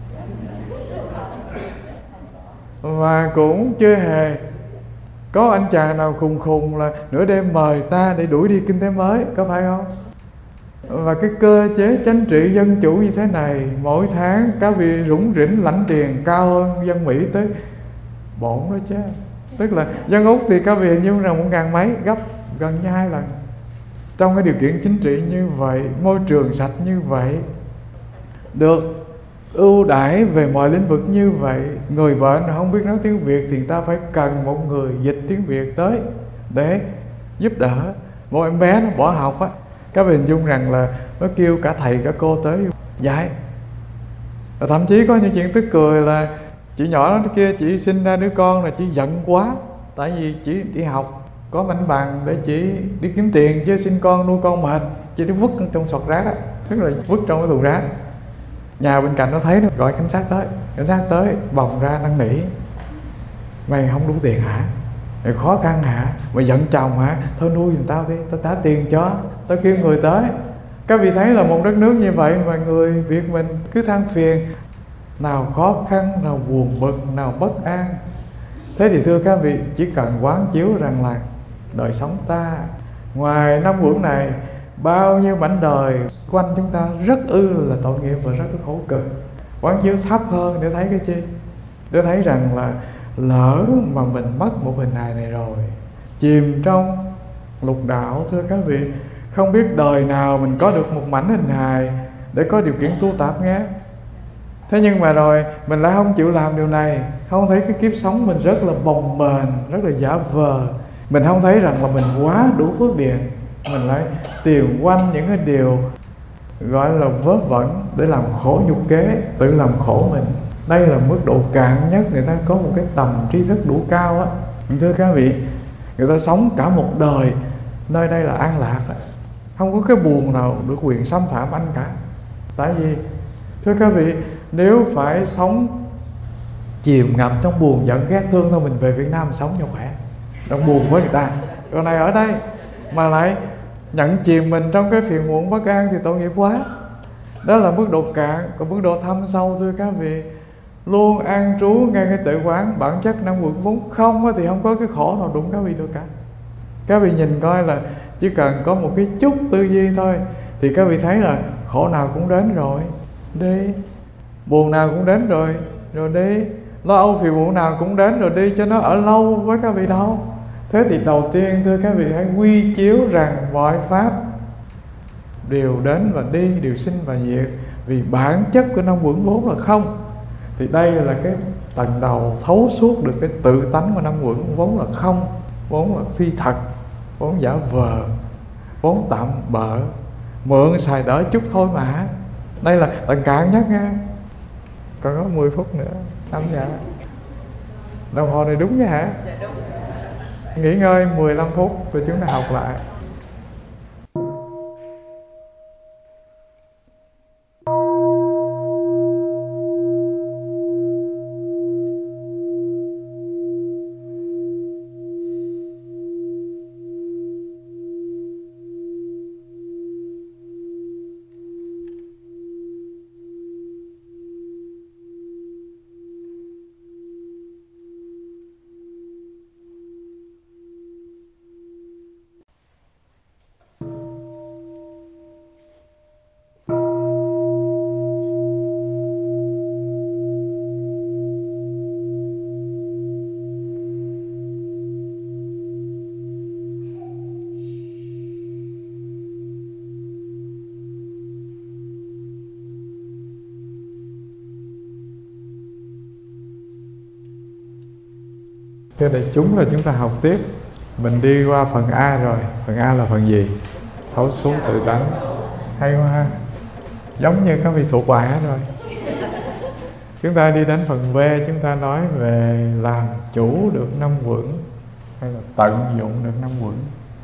và cũng chưa hề có anh chàng nào khùng khùng là nửa đêm mời ta để đuổi đi kinh tế mới, có phải không? Và cái cơ chế chính trị dân chủ như thế này, mỗi tháng các vị rủng rỉnh lãnh tiền cao hơn dân Mỹ tới bổn đó chứ. Tức là dân Úc thì các vị hình dung rằng 1.000 mấy, gấp gần như 2 lần. Trong cái điều kiện chính trị như vậy, môi trường sạch như vậy, được ưu đãi về mọi lĩnh vực như vậy, người bệnh không biết nói tiếng Việt thì người ta phải cần một người dịch tiếng Việt tới để giúp đỡ. Một em bé nó bỏ học á, các vị hình dung rằng là nó kêu cả thầy cả cô tới dạy. Và thậm chí có những chuyện tức cười là chị nhỏ đó kia, chị sinh ra đứa con là chị giận quá, tại vì chị đi học có mảnh bằng để chị đi kiếm tiền, chứ sinh con nuôi con mệt, chị đi vứt trong sọt rác á, tức là vứt trong cái thùng rác. Nhà bên cạnh nó thấy, nó gọi cảnh sát tới bồng ra năn nỉ: mày không đủ tiền hả, mày khó khăn hả, mày giận chồng hả, thôi nuôi giùm tao đi, tao trả tiền cho, tao kêu người tới. Các vị thấy là một đất nước như vậy mà người Việt mình cứ than phiền, nào khó khăn, nào buồn bực, nào bất an. Thế thì thưa các vị, chỉ cần quán chiếu rằng là đời sống ta ngoài năm uẩn này, bao nhiêu mảnh đời quanh chúng ta rất là tội nghiệp và rất khổ cực. Quán chiếu thấp hơn để thấy cái chi? Để thấy rằng là lỡ mà mình mất một hình hài này rồi, chìm trong lục đạo, thưa các vị, không biết đời nào mình có được một mảnh hình hài để có điều kiện tu tập nghe. Thế nhưng mà rồi mình lại không chịu làm điều này, không thấy cái kiếp sống mình rất là bồng bềnh, rất là giả vờ. Mình không thấy rằng là mình quá đủ phước điền, mình lại tìm quanh những cái điều gọi là vớ vẩn để làm khổ nhục kế, tự làm khổ mình. Đây là mức độ cạn nhất. Người ta có một cái tầm tri thức đủ cao á, thưa các vị, người ta sống cả một đời nơi đây là an lạc đó. Không có cái buồn nào được quyền xâm phạm anh cả. Tại vì thưa các vị, nếu phải sống chìm ngập trong buồn giận ghét thương thôi, mình về Việt Nam mình sống cho khỏe, đừng buồn với người ta. Còn này ở đây mà lại nhận chìm mình trong cái phiền muộn bất an thì tội nghiệp quá. Đó là mức độ cạn. Còn mức độ thâm sâu, thưa các vị, luôn an trú ngay cái tự quán bản chất năm uẩn vốn không thì không có cái khổ nào đụng các vị được cả. Các vị nhìn coi là chỉ cần có một cái chút tư duy thôi thì các vị thấy là khổ nào cũng đến rồi, đi. Buồn nào cũng đến rồi, đi. Lo âu phiền muộn nào cũng đến rồi, đi, cho nó ở lâu với các vị đâu. Thế thì đầu tiên, thưa các vị, hãy quy chiếu rằng mọi pháp đều đến và đi, đều sinh và diệt, vì bản chất của năm uẩn vốn là không. Thì đây là cái tầng đầu thấu suốt được cái tự tánh của năm uẩn vốn là không, vốn là phi thật, vốn giả vờ, vốn tạm bợ, mượn xài đỡ chút thôi mà. Đây là tầng cạn nhất nha. Còn có 10 phút nữa. Dạ. Đồng hồ này đúng nha hả? Dạ đúng. Nghỉ ngơi 15 phút rồi chúng ta học lại. Thưa đại chúng, là chúng ta học tiếp. Mình đi qua phần A rồi. Phần A là phần gì? Thấu suốt tự tánh. Hay quá ha. Giống như các vị thuộc bài hết rồi. Chúng ta đi đến phần B, chúng ta nói về làm chủ được năm uẩn hay là tận dụng được năm uẩn.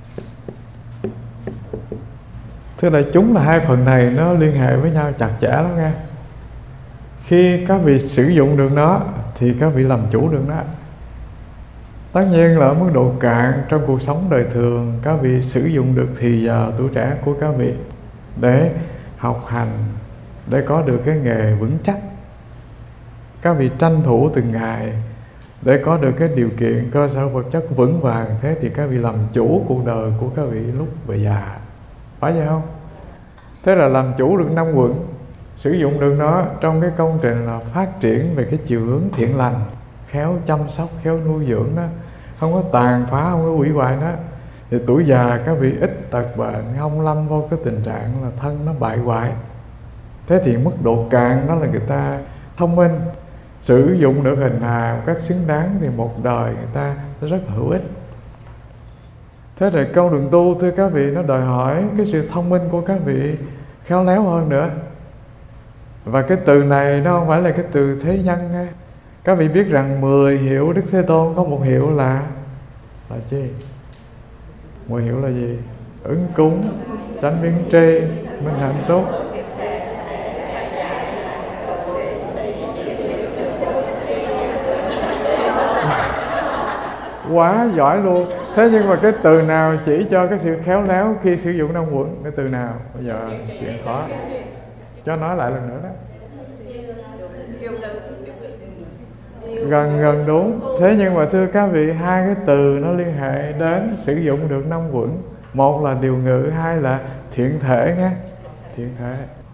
Thưa đại chúng, là hai phần này nó liên hệ với nhau chặt chẽ lắm nghe. Khi các vị sử dụng được nó thì các vị làm chủ được nó. Tất nhiên là ở mức độ cạn trong cuộc sống đời thường, các vị sử dụng được thì giờ tuổi trẻ của các vị để học hành để có được cái nghề vững chắc. Các vị tranh thủ từng ngày để có được cái điều kiện cơ sở vật chất vững vàng. Thế thì các vị làm chủ cuộc đời của các vị lúc về già, phải vậy không? Thế là làm chủ được 5 quẩn, sử dụng được nó trong cái công trình là phát triển về cái chiều hướng thiện lành, khéo chăm sóc, khéo nuôi dưỡng nó, không có tàn phá, không có hủy hoại nó. Thì tuổi già các vị ít tật bệnh, không lâm vô cái tình trạng là thân nó bại hoại. Thế thì mức độ cạn đó là người ta thông minh, sử dụng được hình hài một cách xứng đáng thì một đời người ta rất hữu ích. Thế rồi con đường tu thưa các vị, nó đòi hỏi cái sự thông minh của các vị khéo léo hơn nữa. Và cái từ này nó không phải là cái từ thế nhân nghe. Các vị biết rằng 10 hiệu Đức Thế Tôn có một hiệu là chi? 10 hiệu là gì? Ứng cúng, chánh biến tri, minh hạnh túc. Quá giỏi luôn. Thế nhưng mà cái từ nào chỉ cho cái sự khéo léo khi sử dụng 5 quẩn? Cái từ nào? Bây giờ chuyện khó, cho nói lại lần nữa đó. Gần đúng. Thế nhưng mà thưa các vị, hai cái từ nó liên hệ đến sử dụng được 5 quẩn. Một là điều ngữ, hai là thiện thể nghe. Thiện thể.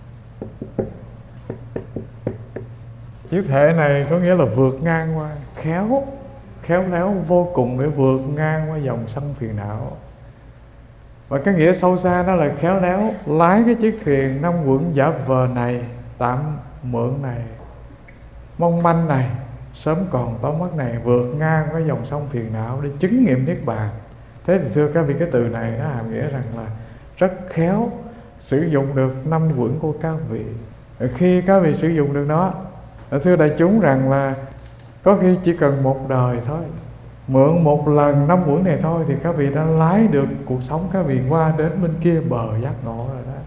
Chữ thể này có nghĩa là vượt ngang qua, khéo léo vô cùng để vượt ngang qua dòng sông phiền não. Và cái nghĩa sâu xa đó là khéo léo lái cái chiếc thuyền 5 quẩn giả vờ này, tạm mượn này, mong manh này, sớm còn tối mất này, vượt ngang cái dòng sông phiền não để chứng nghiệm niết bàn. Thế thì thưa các vị, cái từ này nó hàm nghĩa rằng là rất khéo sử dụng được 5 quẩn của các vị. Khi các vị sử dụng được nó, thưa đại chúng rằng là có khi chỉ cần một đời thôi, mượn một lần 5 quẩn này thôi, thì các vị đã lái được cuộc sống các vị qua đến bên kia bờ giác ngộ rồi đó.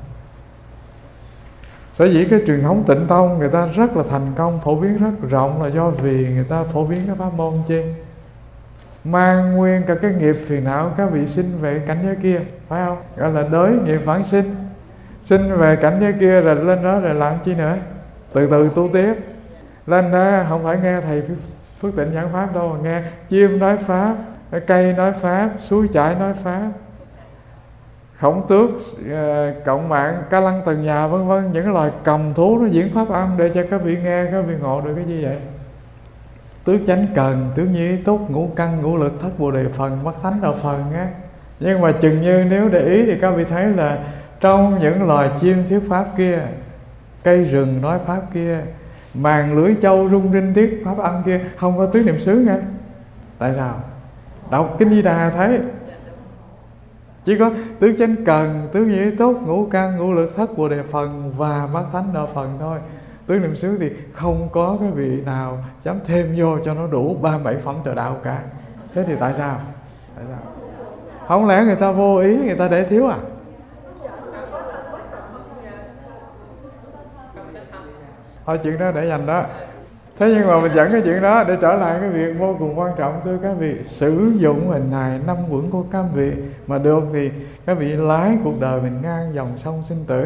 Sở dĩ cái truyền thống Tịnh Tông người ta rất là thành công, phổ biến rất rộng là do vì người ta phổ biến cái pháp môn chi? Mang nguyên cả cái nghiệp phiền não các vị sinh về cảnh giới kia, phải không? Gọi là đới nghiệp vãng sinh. Sinh về cảnh giới kia rồi lên đó rồi làm chi nữa? Từ từ tu tiếp. Lên đó không phải nghe thầy Phước Tịnh giảng pháp đâu, nghe chim nói pháp, cây nói pháp, suối chảy nói pháp, Khổng Tước, Cộng Mạng, Ca Lăng Tần Nhà vân vân, những loài cầm thú nó diễn pháp âm để cho các vị nghe, các vị ngộ được cái gì vậy? Tứ chánh cần, tứ nhi túc, ngũ căn, ngũ lực, thất bồ đề phần, bát thánh đạo phần á. Nhưng mà chừng như nếu để ý thì các vị thấy là trong những loài chim thuyết pháp kia, cây rừng nói pháp kia, màn lưỡi châu rung rinh tiết pháp âm kia, không có tứ niệm xứ nghe. Tại sao? Đọc Kinh Di Đà thấy chỉ có tứ chánh cần, tứ nhĩ túc, ngũ căn, ngũ lực, thất bồ đề phần và bát thánh đạo phần thôi. Tứ niệm xứ thì không có cái vị nào dám thêm vô cho nó đủ 37 phẩm trợ đạo cả. Thế thì tại sao? Tại sao? Không lẽ người ta vô ý, người ta để thiếu à? Thôi chuyện đó để dành đó. Thế nhưng mà mình dẫn cái chuyện đó để trở lại cái việc vô cùng quan trọng, thưa các vị, sử dụng hình hài 5 quẩn của các vị mà được thì các vị lái cuộc đời mình ngang dòng sông sinh tử.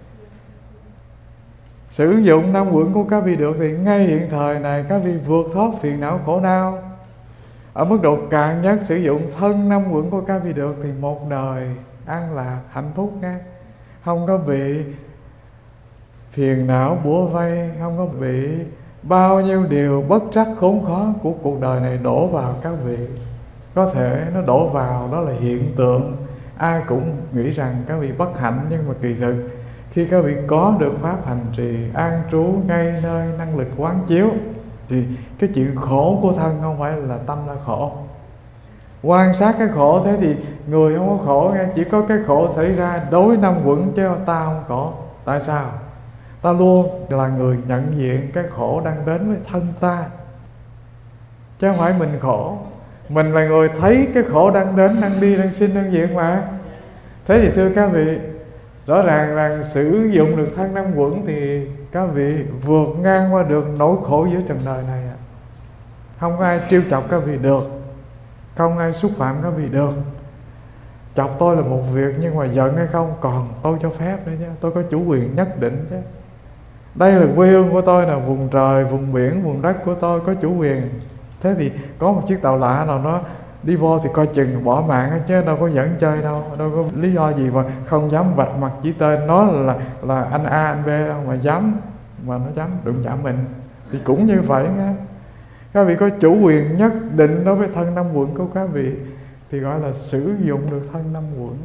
Sử dụng 5 quẩn của các vị được thì ngay hiện thời này các vị vượt thoát phiền não khổ đau. Ở mức độ cạn nhất sử dụng thân 5 quẩn của các vị được thì một đời an lạc hạnh phúc nghe. Không có bị phiền não bủa vây, không có bị bao nhiêu điều bất trắc khốn khó của cuộc đời này đổ vào các vị. Có thể nó đổ vào đó là hiện tượng, ai cũng nghĩ rằng các vị bất hạnh, nhưng mà kỳ thực khi các vị có được pháp hành trì an trú ngay nơi năng lực quán chiếu thì cái chuyện khổ của thân không phải là tâm là khổ. Quan sát cái khổ thế thì người không có khổ nghe, chỉ có cái khổ xảy ra đối 5 quẩn chứ ta không khổ. Tại sao? Ta luôn là người nhận diện cái khổ đang đến với thân ta, chứ không phải mình khổ. Mình là người thấy cái khổ đang đến, đang đi, đang sinh, đang diện mà. Thế thì thưa các vị, rõ ràng là sử dụng được thân 5 quẩn thì các vị vượt ngang qua được nỗi khổ giữa trần đời này. Không có ai trêu chọc các vị được, không ai xúc phạm các vị được. Chọc tôi là một việc, nhưng mà giận hay không còn tôi cho phép nữa chứ. Tôi có chủ quyền nhất định chứ. Đây là quê hương của tôi, là vùng trời, vùng biển, vùng đất của tôi, có chủ quyền. Thế thì có một chiếc tàu lạ nào nó đi vô thì coi chừng bỏ mạng chứ đâu có dẫn chơi đâu. Đâu có lý do gì mà không dám vạch mặt chỉ tên nó là anh A anh B đâu mà dám, mà nó dám đụng chạm mình. Thì cũng như vậy nha. Các vị có chủ quyền nhất định đối với thân năm uẩn của các vị thì gọi là sử dụng được thân năm uẩn.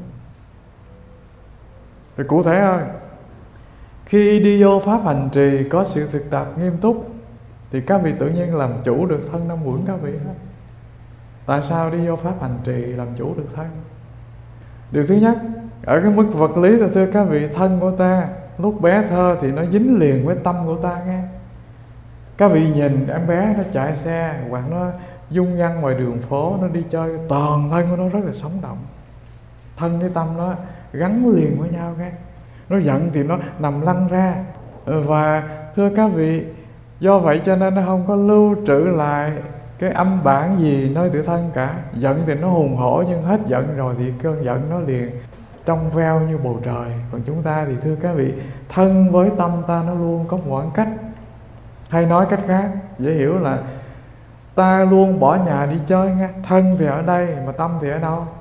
Thì cụ thể hơn, khi đi vô pháp hành trì có sự thực tập nghiêm túc thì các vị tự nhiên làm chủ được thân năm uẩn các vị đó. Tại sao đi vô pháp hành trì làm chủ được thân? Điều thứ nhất, ở cái mức vật lý thì thưa các vị, thân của ta lúc bé thơ thì nó dính liền với tâm của ta nghe. Các vị nhìn em bé nó chạy xe hoặc nó dung dăng ngoài đường phố, nó đi chơi, toàn thân của nó rất là sống động. Thân với tâm nó gắn liền với nhau nghe. Nó giận thì nó nằm lăn ra. Và thưa các vị, do vậy cho nên nó không có lưu trữ lại cái âm bản gì nơi tự thân cả. Giận thì nó hùng hổ, nhưng hết giận rồi thì cơn giận nó liền trong veo như bầu trời. Còn chúng ta thì thưa các vị, thân với tâm ta nó luôn có một khoảng cách. Hay nói cách khác, dễ hiểu là ta luôn bỏ nhà đi chơi nghe. Thân thì ở đây mà tâm thì ở đâu?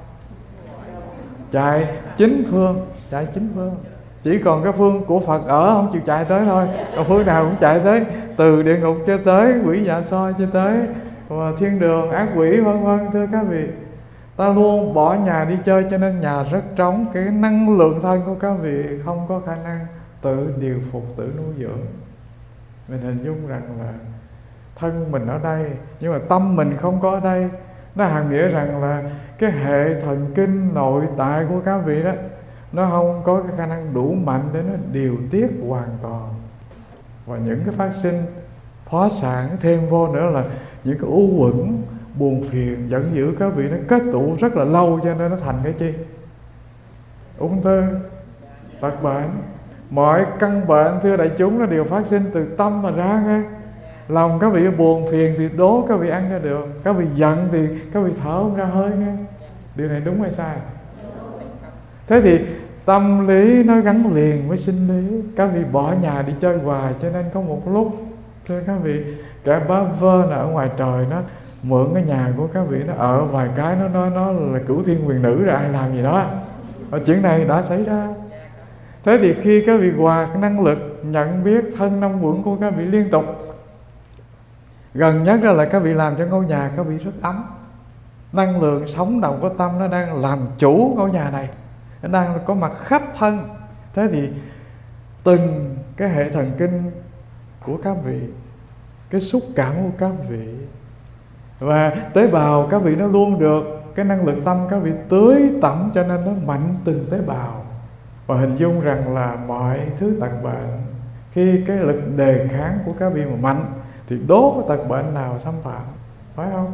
Chạy chính phương, chạy chính phương. Chỉ còn cái phương của Phật ở không chịu chạy tới thôi. Còn phương nào cũng chạy tới, từ địa ngục cho tới quỷ dạ soi cho tới và thiên đường, ác quỷ vân vân. Thưa các vị, ta luôn bỏ nhà đi chơi cho nên nhà rất trống. Cái năng lượng thân của các vị không có khả năng tự điều phục, tự nuôi dưỡng. Mình hình dung rằng là thân mình ở đây nhưng mà tâm mình không có ở đây. Nó hàm nghĩa rằng là cái hệ thần kinh nội tại của các vị đó, nó không có cái khả năng đủ mạnh để nó điều tiết hoàn toàn. Và những cái phát sinh phó sản thêm vô nữa là những cái u uẩn, buồn phiền, giận dữ các vị nó kết tụ rất là lâu, cho nên nó thành cái chi? Ung thư, tật bệnh. Mọi căn bệnh thưa đại chúng nó đều phát sinh từ tâm mà ra nghe. Lòng các vị buồn phiền thì đố các vị ăn cho được. Các vị giận thì các vị thở không ra hơi nghe. Điều này đúng hay sai? Thế thì tâm lý nó gắn liền với sinh lý. Các vị bỏ nhà đi chơi hoài, cho nên có một lúc thưa các vị, cả bá vơ ở ngoài trời nó mượn cái nhà của các vị, nó ở vài cái, nó nói nó là cửu thiên quyền nữ rồi ai làm gì đó. Và chuyện này đã xảy ra. Thế thì khi các vị hòa năng lực nhận biết thân năm uẩn của các vị liên tục, gần nhất là các vị làm cho ngôi nhà các vị rất ấm. Năng lượng sống động của tâm nó đang làm chủ ngôi nhà này, nó đang có mặt khắp thân. Thế thì từng cái hệ thần kinh của các vị, cái xúc cảm của các vị và tế bào các vị nó luôn được cái năng lực tâm các vị tưới tẩm, cho nên nó mạnh từng tế bào. Và hình dung rằng là mọi thứ tật bệnh, khi cái lực đề kháng của các vị mà mạnh thì đố có tật bệnh nào xâm phạm, phải không?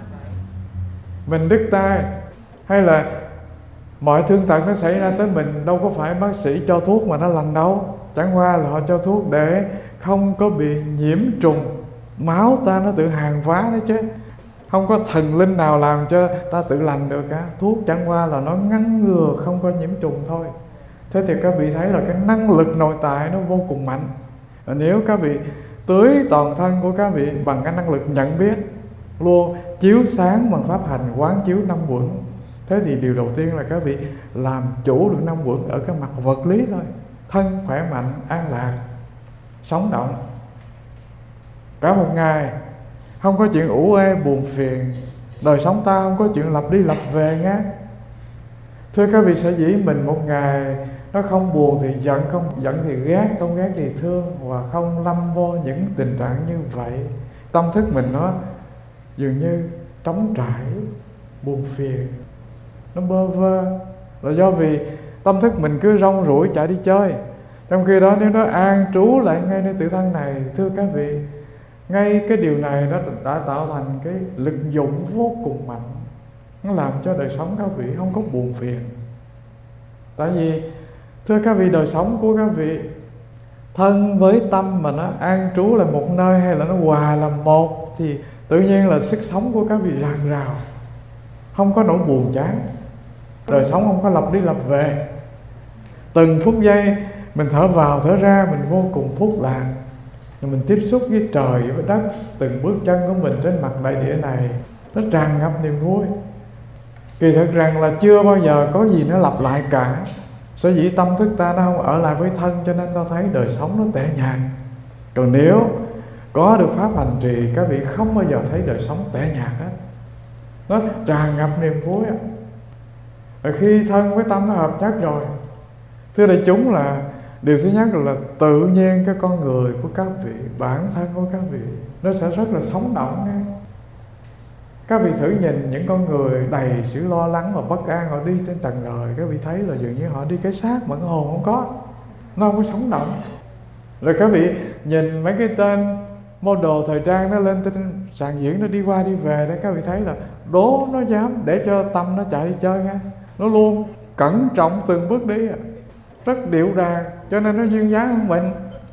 Mình đứt tay hay là mọi thương tật nó xảy ra tới mình, đâu có phải bác sĩ cho thuốc mà nó lành đâu. Chẳng qua là họ cho thuốc để không có bị nhiễm trùng, máu ta nó tự hàng phá đấy chứ. Không có thần linh nào làm cho ta tự lành được cả. Thuốc chẳng qua là nó ngăn ngừa không có nhiễm trùng thôi. Thế thì các vị thấy là cái năng lực nội tại nó vô cùng mạnh. Và nếu các vị tưới toàn thân của các vị bằng cái năng lực nhận biết, luôn chiếu sáng bằng pháp hành quán chiếu năm uẩn, thế thì điều đầu tiên là các vị làm chủ được năm uẩn ở cái mặt vật lý thôi. Thân khỏe mạnh, an lạc, sống động cả một ngày, không có chuyện ủ ê buồn phiền. Đời sống ta không có chuyện lặp đi lặp về nghe. Thưa các vị, sở dĩ mình một ngày nó không buồn thì giận, không giận thì ghét, không ghét thì thương, và không lâm vô những tình trạng như vậy, tâm thức mình nó dường như trống trải, buồn phiền, nó bơ vơ, là do vì tâm thức mình cứ rong ruổi chạy đi chơi. Trong khi đó nếu nó an trú lại ngay nơi tự thân này, thưa các vị, ngay cái điều này nó đã tạo thành cái lực dụng vô cùng mạnh. Nó làm cho đời sống các vị không có buồn phiền. Tại vì thưa các vị, đời sống của các vị thân với tâm mà nó an trú là một nơi, hay là nó hòa làm một, thì tự nhiên là sức sống của các vị rạng rào, không có nỗi buồn chán. Đời sống không có lặp đi lặp về. Từng phút giây mình thở vào thở ra mình vô cùng phúc lạc. Mình tiếp xúc với trời với đất, từng bước chân của mình trên mặt đại địa này nó tràn ngập niềm vui. Kỳ thực rằng là chưa bao giờ có gì nó lặp lại cả. Sở dĩ tâm thức ta nó không ở lại với thân, cho nên ta thấy đời sống nó tẻ nhạt. Còn nếu có được pháp hành trì, các vị không bao giờ thấy đời sống tẻ nhạt hết. Nó tràn ngập niềm vui. Và khi thân với tâm nó hợp nhất rồi, thưa đại chúng, là điều thứ nhất là tự nhiên cái con người của các vị, bản thân của các vị nó sẽ rất là sống động nghe. Các vị thử nhìn những con người đầy sự lo lắng và bất an, họ đi trên trần đời, các vị thấy là dường như họ đi cái xác mà cái hồn không có, nó không có sống động. Rồi các vị nhìn mấy cái tên model thời trang nó lên trên sàn diễn, nó đi qua đi về đấy, các vị thấy là đố nó dám để cho tâm nó chạy đi chơi nghe. Nó luôn cẩn trọng từng bước đi, rất điệu đà, cho nên nó duyên dáng hơn mình.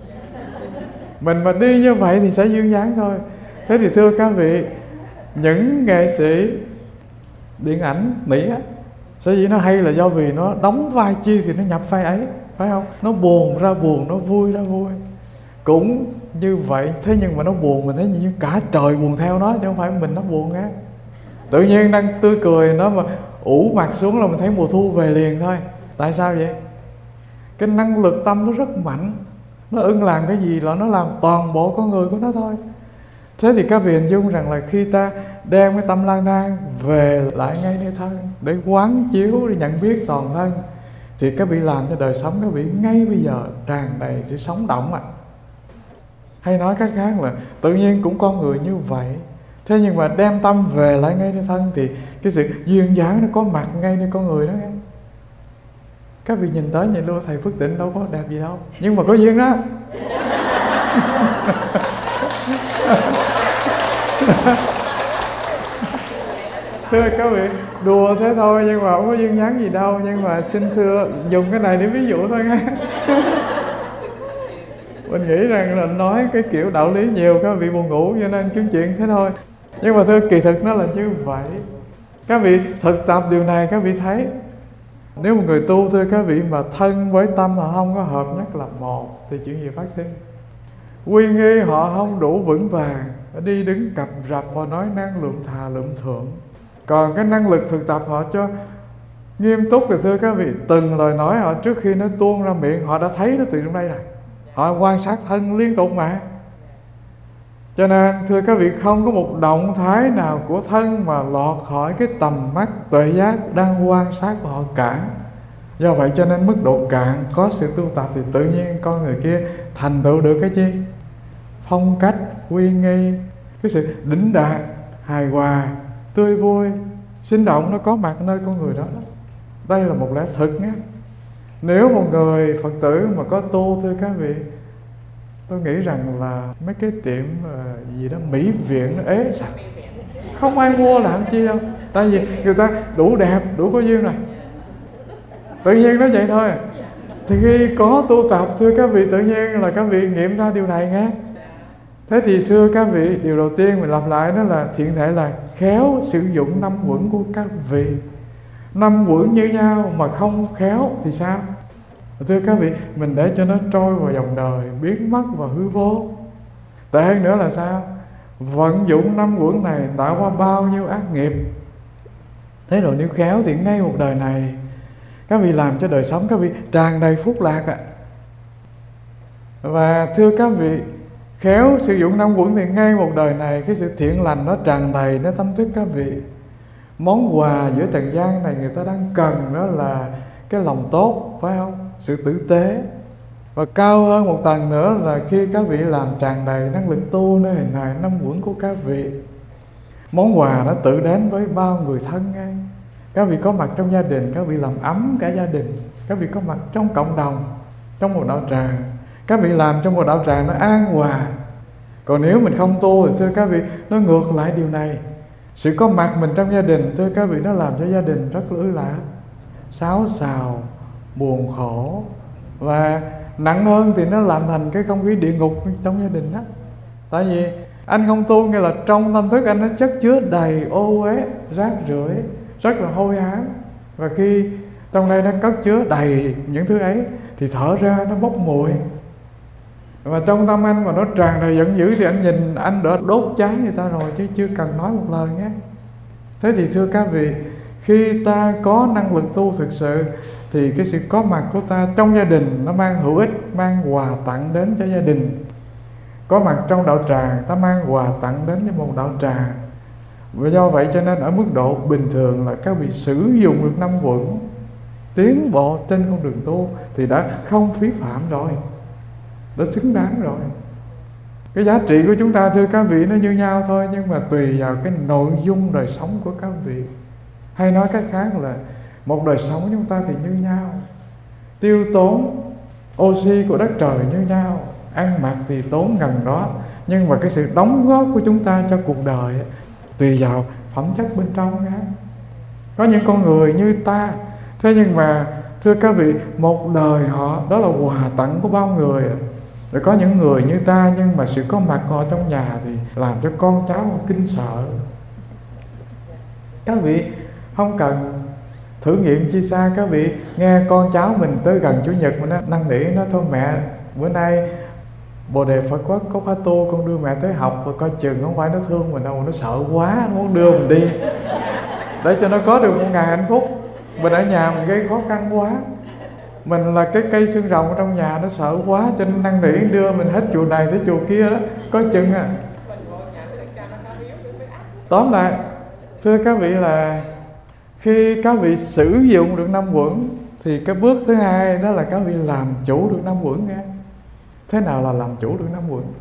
Mình mà đi như vậy thì sẽ duyên dáng thôi. Thế thì thưa các vị, những nghệ sĩ điện ảnh Mỹ á, sở dĩ nó hay là do vì nó đóng vai chi thì nó nhập vai ấy, phải không? Nó buồn ra buồn, nó vui ra vui. Cũng như vậy, thế nhưng mà nó buồn mình thấy như cả trời buồn theo nó, chứ không phải mình nó buồn á. Tự nhiên đang tươi cười, nó mà ủ mặt xuống là mình thấy mùa thu về liền thôi. Tại sao vậy? Cái năng lực tâm nó rất mạnh, nó ưng làm cái gì là nó làm toàn bộ con người của nó thôi. Thế thì các vị hình dung rằng là khi ta đem cái tâm lang thang về lại ngay nơi thân để quán chiếu, để nhận biết toàn thân, thì các vị làm cho đời sống các vị ngay bây giờ tràn đầy sự sống động ạ. Hay nói cách khác là tự nhiên cũng con người như vậy. Thế nhưng mà đem tâm về lại ngay nơi thân thì cái sự duyên dáng nó có mặt ngay nơi con người đó nghe. Các vị nhìn tới nhìn lui thầy Phước Tịnh đâu có đẹp gì đâu, nhưng mà có duyên đó. Thưa các vị, đùa thế thôi nhưng mà không có duyên dáng gì đâu. Nhưng mà xin thưa dùng cái này để ví dụ thôi nghe. Mình nghĩ rằng là nói cái kiểu đạo lý nhiều các vị buồn ngủ, cho nên kiếm chuyện thế thôi. Nhưng mà thưa kỳ thực nó là như vậy. Các vị thực tập điều này các vị thấy, nếu một người tu thưa các vị mà thân với tâm họ không có hợp nhất là một, thì chuyện gì phát sinh? Quy nghi họ không đủ vững vàng, đi đứng cập rập, họ nói năng lượng thà lượng thượng. Còn cái năng lực thực tập họ cho nghiêm túc thì thưa các vị, từng lời nói họ trước khi nó tuôn ra miệng họ đã thấy nó từ trong đây rồi. Họ quan sát thân liên tục mà. Cho nên thưa các vị, không có một động thái nào của thân mà lọt khỏi cái tầm mắt tuệ giác đang quan sát của họ cả. Do vậy cho nên mức độ cạn có sự tu tập thì tự nhiên con người kia thành tựu được cái chi? Phong cách, uy nghi, cái sự đỉnh đạt, hài hòa, tươi vui, sinh động nó có mặt nơi con người đó. Đây là một lẽ thực nhé. Nếu một người Phật tử mà có tu thưa các vị, tôi nghĩ rằng là mấy cái tiệm gì đó mỹ viện nó ế sạch, không ai mua làm chi đâu. Tại vì người ta đủ đẹp, đủ có duyên rồi, tự nhiên nó vậy thôi. Thì khi có tu tập thưa các vị, tự nhiên là các vị nghiệm ra điều này nghe. Thế thì thưa các vị, điều đầu tiên mình lặp lại đó là thiện thể là khéo sử dụng năm uẩn của các vị. Năm uẩn như nhau mà không khéo thì sao? Thưa các vị, mình để cho nó trôi vào dòng đời, biến mất vào hư vô. Tệ hơn nữa là sao? Vận dụng năm uẩn này tạo qua bao nhiêu ác nghiệp. Thế rồi nếu khéo thì ngay một đời này các vị làm cho đời sống các vị tràn đầy phúc lạc ạ. Và thưa các vị, khéo sử dụng năm uẩn thì ngay một đời này cái sự thiện lành nó tràn đầy, nó tâm thức các vị. Món quà giữa trần gian này người ta đang cần đó là cái lòng tốt, phải không? Sự tử tế. Và cao hơn một tầng nữa là khi các vị làm tràn đầy năng lực tu nơi hình hài năm uẩn của các vị, món quà nó tự đến với bao người thân ngay. Các vị có mặt trong gia đình, các vị làm ấm cả gia đình. Các vị có mặt trong cộng đồng, trong một đạo tràng, các vị làm trong một đạo tràng nó an hòa. Còn nếu mình không tu thì thưa các vị, nó ngược lại điều này. Sự có mặt mình trong gia đình thưa các vị, nó làm cho gia đình rất ư lạ, xáo xào, buồn khổ. Và nặng hơn thì nó làm thành cái không khí địa ngục trong gia đình đó. Tại vì anh không tu nghĩa là trong tâm thức anh nó chất chứa đầy ô uế, rác rưởi, rất là hôi ám. Và khi trong đây nó cất chứa đầy những thứ ấy thì thở ra nó bốc mùi. Và trong tâm anh mà nó tràn đầy giận dữ thì anh nhìn anh đã đốt cháy người ta rồi, chứ chưa cần nói một lời nhé. Thế thì thưa các vị, khi ta có năng lực tu thực sự thì cái sự có mặt của ta trong gia đình nó mang hữu ích, mang quà tặng đến cho gia đình. Có mặt trong đạo tràng, ta mang quà tặng đến cho một đạo tràng. Và do vậy cho nên ở mức độ bình thường là các vị sử dụng được 5 quẩn, tiến bộ trên con đường tu thì đã không phí phạm rồi, đã xứng đáng rồi. Cái giá trị của chúng ta thưa các vị nó như nhau thôi, nhưng mà tùy vào cái nội dung đời sống của các vị. Hay nói cách khác là một đời sống chúng ta thì như nhau, tiêu tốn oxy của đất trời như nhau, ăn mặc thì tốn gần đó, nhưng mà cái sự đóng góp của chúng ta cho cuộc đời tùy vào phẩm chất bên trong nha. Có những con người như ta, thế nhưng mà thưa các vị, một đời họ đó là quà tặng của bao người. Rồi có những người như ta nhưng mà sự có mặt của họ trong nhà thì làm cho con cháu họ kinh sợ. Các vị không cần thử nghiệm chi xa, các vị nghe con cháu mình tới gần Chủ nhật mà nó năn nỉ, nó thôi mẹ bữa nay Bồ Đề Phật Quốc có khóa tu, con đưa mẹ tới học, rồi coi chừng không phải nó thương mình đâu, nó sợ quá, nó muốn đưa mình đi để cho nó có được một ngày hạnh phúc. Mình ở nhà mình gây khó khăn quá, mình là cái cây xương rồng ở trong nhà, nó sợ quá cho nên năn nỉ đưa mình hết chùa này tới chùa kia đó, coi chừng à. Tóm lại thưa các vị là khi các vị sử dụng được 5 quẩn thì cái bước thứ hai đó là các vị làm chủ được 5 quẩn nghe. Thế nào là làm chủ được 5 quẩn?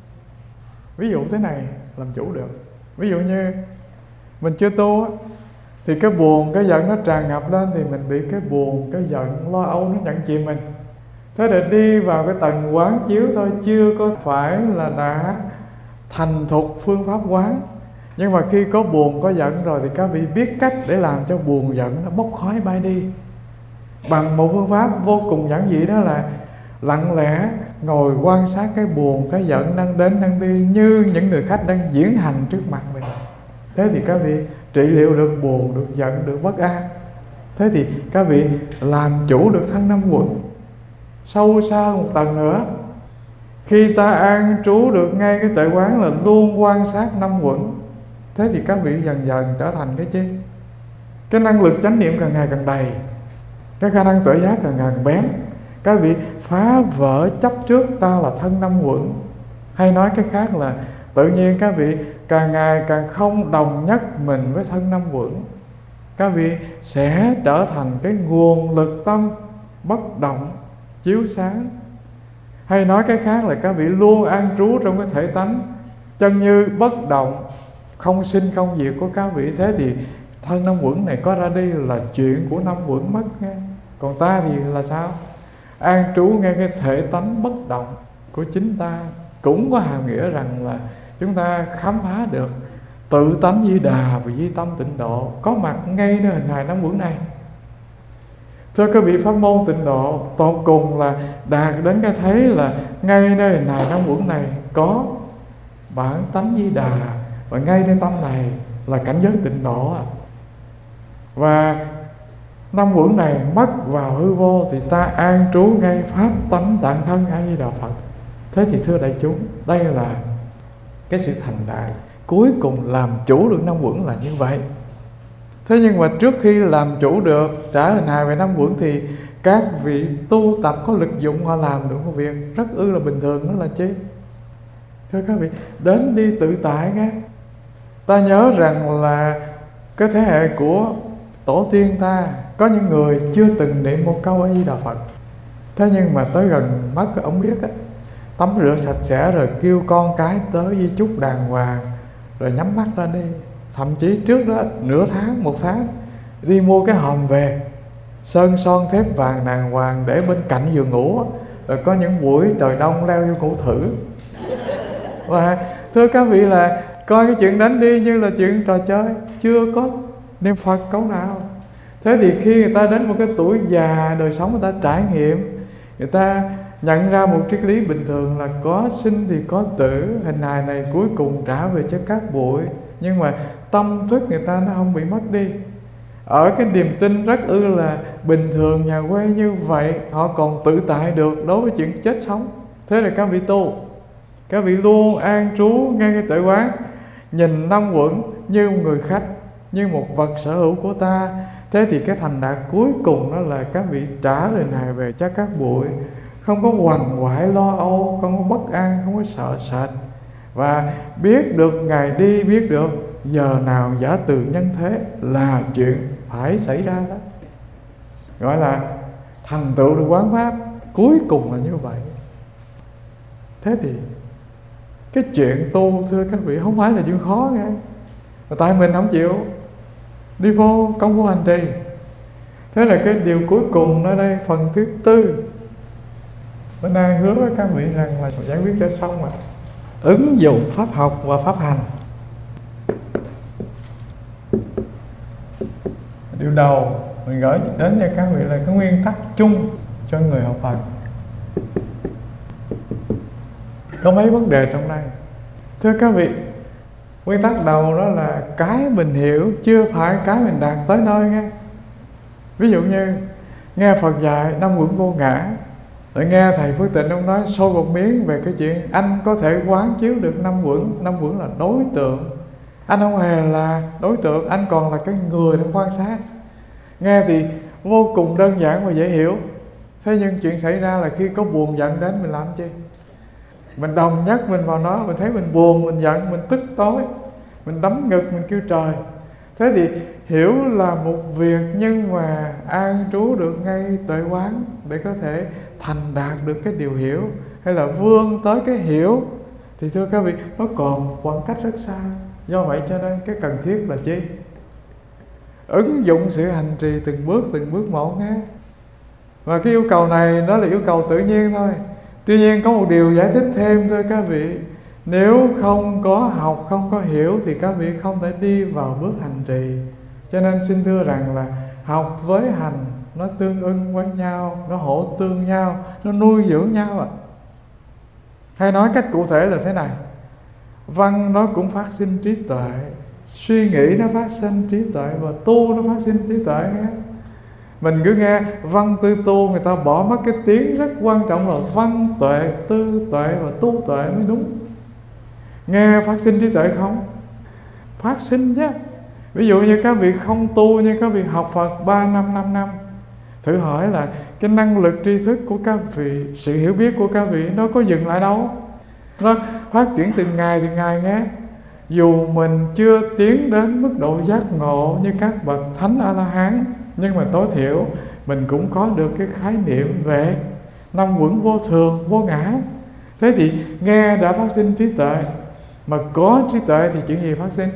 Ví dụ thế này làm chủ được. Ví dụ như mình chưa tu á, thì cái buồn, cái giận nó tràn ngập lên thì mình bị cái buồn, cái giận, lo âu nó nhận chìm mình. Thế để đi vào cái tầng quán chiếu thôi, chưa có phải là đã thành thục phương pháp quán. Nhưng mà khi có buồn, có giận rồi thì các vị biết cách để làm cho buồn giận nó bốc khói bay đi. Bằng một phương pháp vô cùng giản dị, đó là lặng lẽ ngồi quan sát cái buồn, cái giận đang đến đang đi như những người khách đang diễn hành trước mặt mình. Thế thì các vị trị liệu được buồn, được giận, được bất an. Thế thì các vị làm chủ được thân 5 quẩn. Sâu xa một tầng nữa, khi ta an trú được ngay cái tuệ quán là luôn quan sát 5 quẩn, thế thì các vị dần dần trở thành cái chi? Cái năng lực chánh niệm càng ngày càng đầy, cái khả năng tuệ giác càng ngày càng bén. Các vị phá vỡ chấp trước ta là thân 5 quẩn. Hay nói cái khác là tự nhiên các vị càng ngày càng không đồng nhất mình với thân 5 quẩn. Các vị sẽ trở thành cái nguồn lực tâm bất động, chiếu sáng. Hay nói cái khác là các vị luôn an trú trong cái thể tánh chân như bất động, không sinh không diệt của các vị. Thế thì thân 5 quẩn này có ra đi là chuyện của 5 quẩn mất nghe. Còn ta thì là sao? An trú ngay cái thể tánh bất động của chính ta, cũng có hàm nghĩa rằng là chúng ta khám phá được tự tánh Di Đà và Di Tâm Tịnh Độ có mặt ngay nơi hình hài 5 quẩn này. Thưa các vị, pháp môn tịnh độ tột cùng là đạt đến cái thấy là ngay nơi hình hài 5 quẩn này có bản tánh Di Đà, và ngay nơi tâm này là cảnh giới tịnh độ. Và 5 quẩn này mất vào hư vô thì ta an trú ngay pháp tánh tạng thân A Di Đà Phật. Thế thì thưa đại chúng, đây là cái sự thành đạt cuối cùng làm chủ được 5 quẩn là như vậy. Thế nhưng mà trước khi làm chủ được trả hình hài về 5 quẩn thì các vị tu tập có lực dụng, họ làm được một việc rất là bình thường, đó là chi? Thưa các vị, đến đi tự tại nghe. Ta nhớ rằng là cái thế hệ của tổ tiên ta có những người chưa từng niệm một câu A Di Đà Phật. Thế nhưng mà tới gần mất ông biết á, tắm rửa sạch sẽ rồi kêu con cái tới di chúc đàng hoàng, rồi nhắm mắt ra đi. Thậm chí trước đó nửa tháng, 1 tháng đi mua cái hòm về, sơn son thép vàng đàng hoàng để bên cạnh giường ngủ. Rồi có những buổi trời đông leo vô ngủ thử. Và thưa các vị là coi cái chuyện đánh đi như là chuyện trò chơi, chưa có niệm Phật câu nào. Thế thì khi người ta đến một cái tuổi già, đời sống người ta trải nghiệm, người ta nhận ra một triết lý bình thường là có sinh thì có tử. Hình hài này cuối cùng trả về cho các bụi, nhưng mà tâm thức người ta nó không bị mất đi. Ở cái niềm tin rất là bình thường nhà quê như vậy, họ còn tự tại được đối với chuyện chết sống. Thế là các vị tu, các vị luôn an trú ngay cái tuệ quán, nhìn năm uẩn như một người khách, như một vật sở hữu của ta. Thế thì cái thành đạt cuối cùng đó là các vị trả lời này về cho các bụi, không có quằn quại lo âu, không có bất an, không có sợ sệt, và biết được ngày đi, biết được giờ nào giả từ nhân thế là chuyện phải xảy ra đó. Gọi là thành tựu được quán pháp, cuối cùng là như vậy. Thế thì cái chuyện tu, thưa các vị, không phải là chuyện khó nghe, mà tại mình không chịu đi vô công phu hành trì. Thế là cái điều cuối cùng ở đây, phần thứ tư, bữa nay hứa với các vị rằng là giải quyết cho xong rồi. Ứng dụng pháp học và pháp hành. Điều đầu mình gửi đến cho các vị là cái nguyên tắc chung cho người học Phật. Có mấy vấn đề trong đây. Thưa các vị, nguyên tắc đầu đó là cái mình hiểu chưa phải cái mình đạt tới nơi nghe. Ví dụ như nghe Phật dạy năm uẩn vô ngã, rồi nghe thầy Phước Tịnh ông nói sôi một miếng về cái chuyện anh có thể quán chiếu được năm uẩn. Năm uẩn là đối tượng, anh không hề là đối tượng, anh còn là cái người để quan sát. Nghe thì vô cùng đơn giản và dễ hiểu. Thế nhưng chuyện xảy ra là khi có buồn giận đến, mình làm chi? Mình đồng nhất mình vào nó, mình thấy mình buồn, mình giận, mình tức tối, mình đấm ngực, mình kêu trời. Thế thì hiểu là một việc, nhưng mà an trú được ngay tuệ quán để có thể thành đạt được cái điều hiểu, hay là vươn tới cái hiểu, thì thưa các vị, nó còn khoảng cách rất xa. Do vậy cho nên cái cần thiết là chi? Ứng dụng sự hành trì từng bước một nghe. Và cái yêu cầu này nó là yêu cầu tự nhiên thôi. Tuy nhiên có một điều giải thích thêm, thưa các vị, nếu không có học, không có hiểu thì các vị không thể đi vào bước hành trì. Cho nên xin thưa rằng là học với hành nó tương ưng với nhau, nó hỗ tương nhau, nó nuôi dưỡng nhau ạ. Hay nói cách cụ thể là thế này: văn nó cũng phát sinh trí tuệ, suy nghĩ nó phát sinh trí tuệ, và tu nó phát sinh trí tuệ nghe. Mình cứ nghe văn tư tu, người ta bỏ mất cái tiếng rất quan trọng là văn tuệ, tư tuệ và tu tuệ mới đúng. Nghe phát sinh trí tuệ không? Phát sinh chứ. Ví dụ như các vị không tu, nhưng các vị học Phật 3 năm, 5 năm, thử hỏi là cái năng lực tri thức của các vị, sự hiểu biết của các vị nó có dừng lại đâu. Nó phát triển từng ngày nghe. Dù mình chưa tiến đến mức độ giác ngộ như các bậc thánh A-la-hán, nhưng mà tối thiểu mình cũng có được cái khái niệm về năm uẩn vô thường, vô ngã. Thế thì nghe đã phát sinh trí tuệ. Mà có trí tuệ thì chuyện gì phát sinh?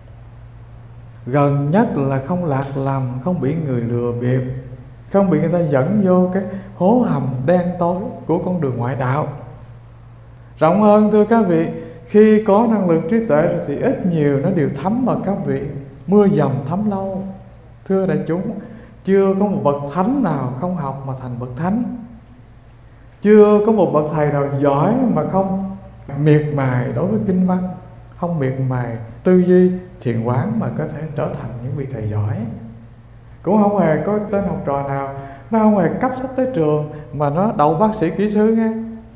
Gần nhất là không lạc lầm, không bị người lừa bịp, không bị người ta dẫn vô cái hố hầm đen tối của con đường ngoại đạo. Rộng hơn, thưa các vị, khi có năng lực trí tuệ thì ít nhiều nó đều thấm vào các vị. Mưa dầm thấm lâu. Thưa đại chúng, chưa có một bậc thánh nào không học mà thành bậc thánh. Chưa có một bậc thầy nào giỏi mà không miệt mài đối với kinh văn, không miệt mài tư duy thiền quán mà có thể trở thành những vị thầy giỏi. Cũng không hề có tên học trò nào nó không hề cấp sách tới trường mà nó đậu bác sĩ kỹ sư nghe.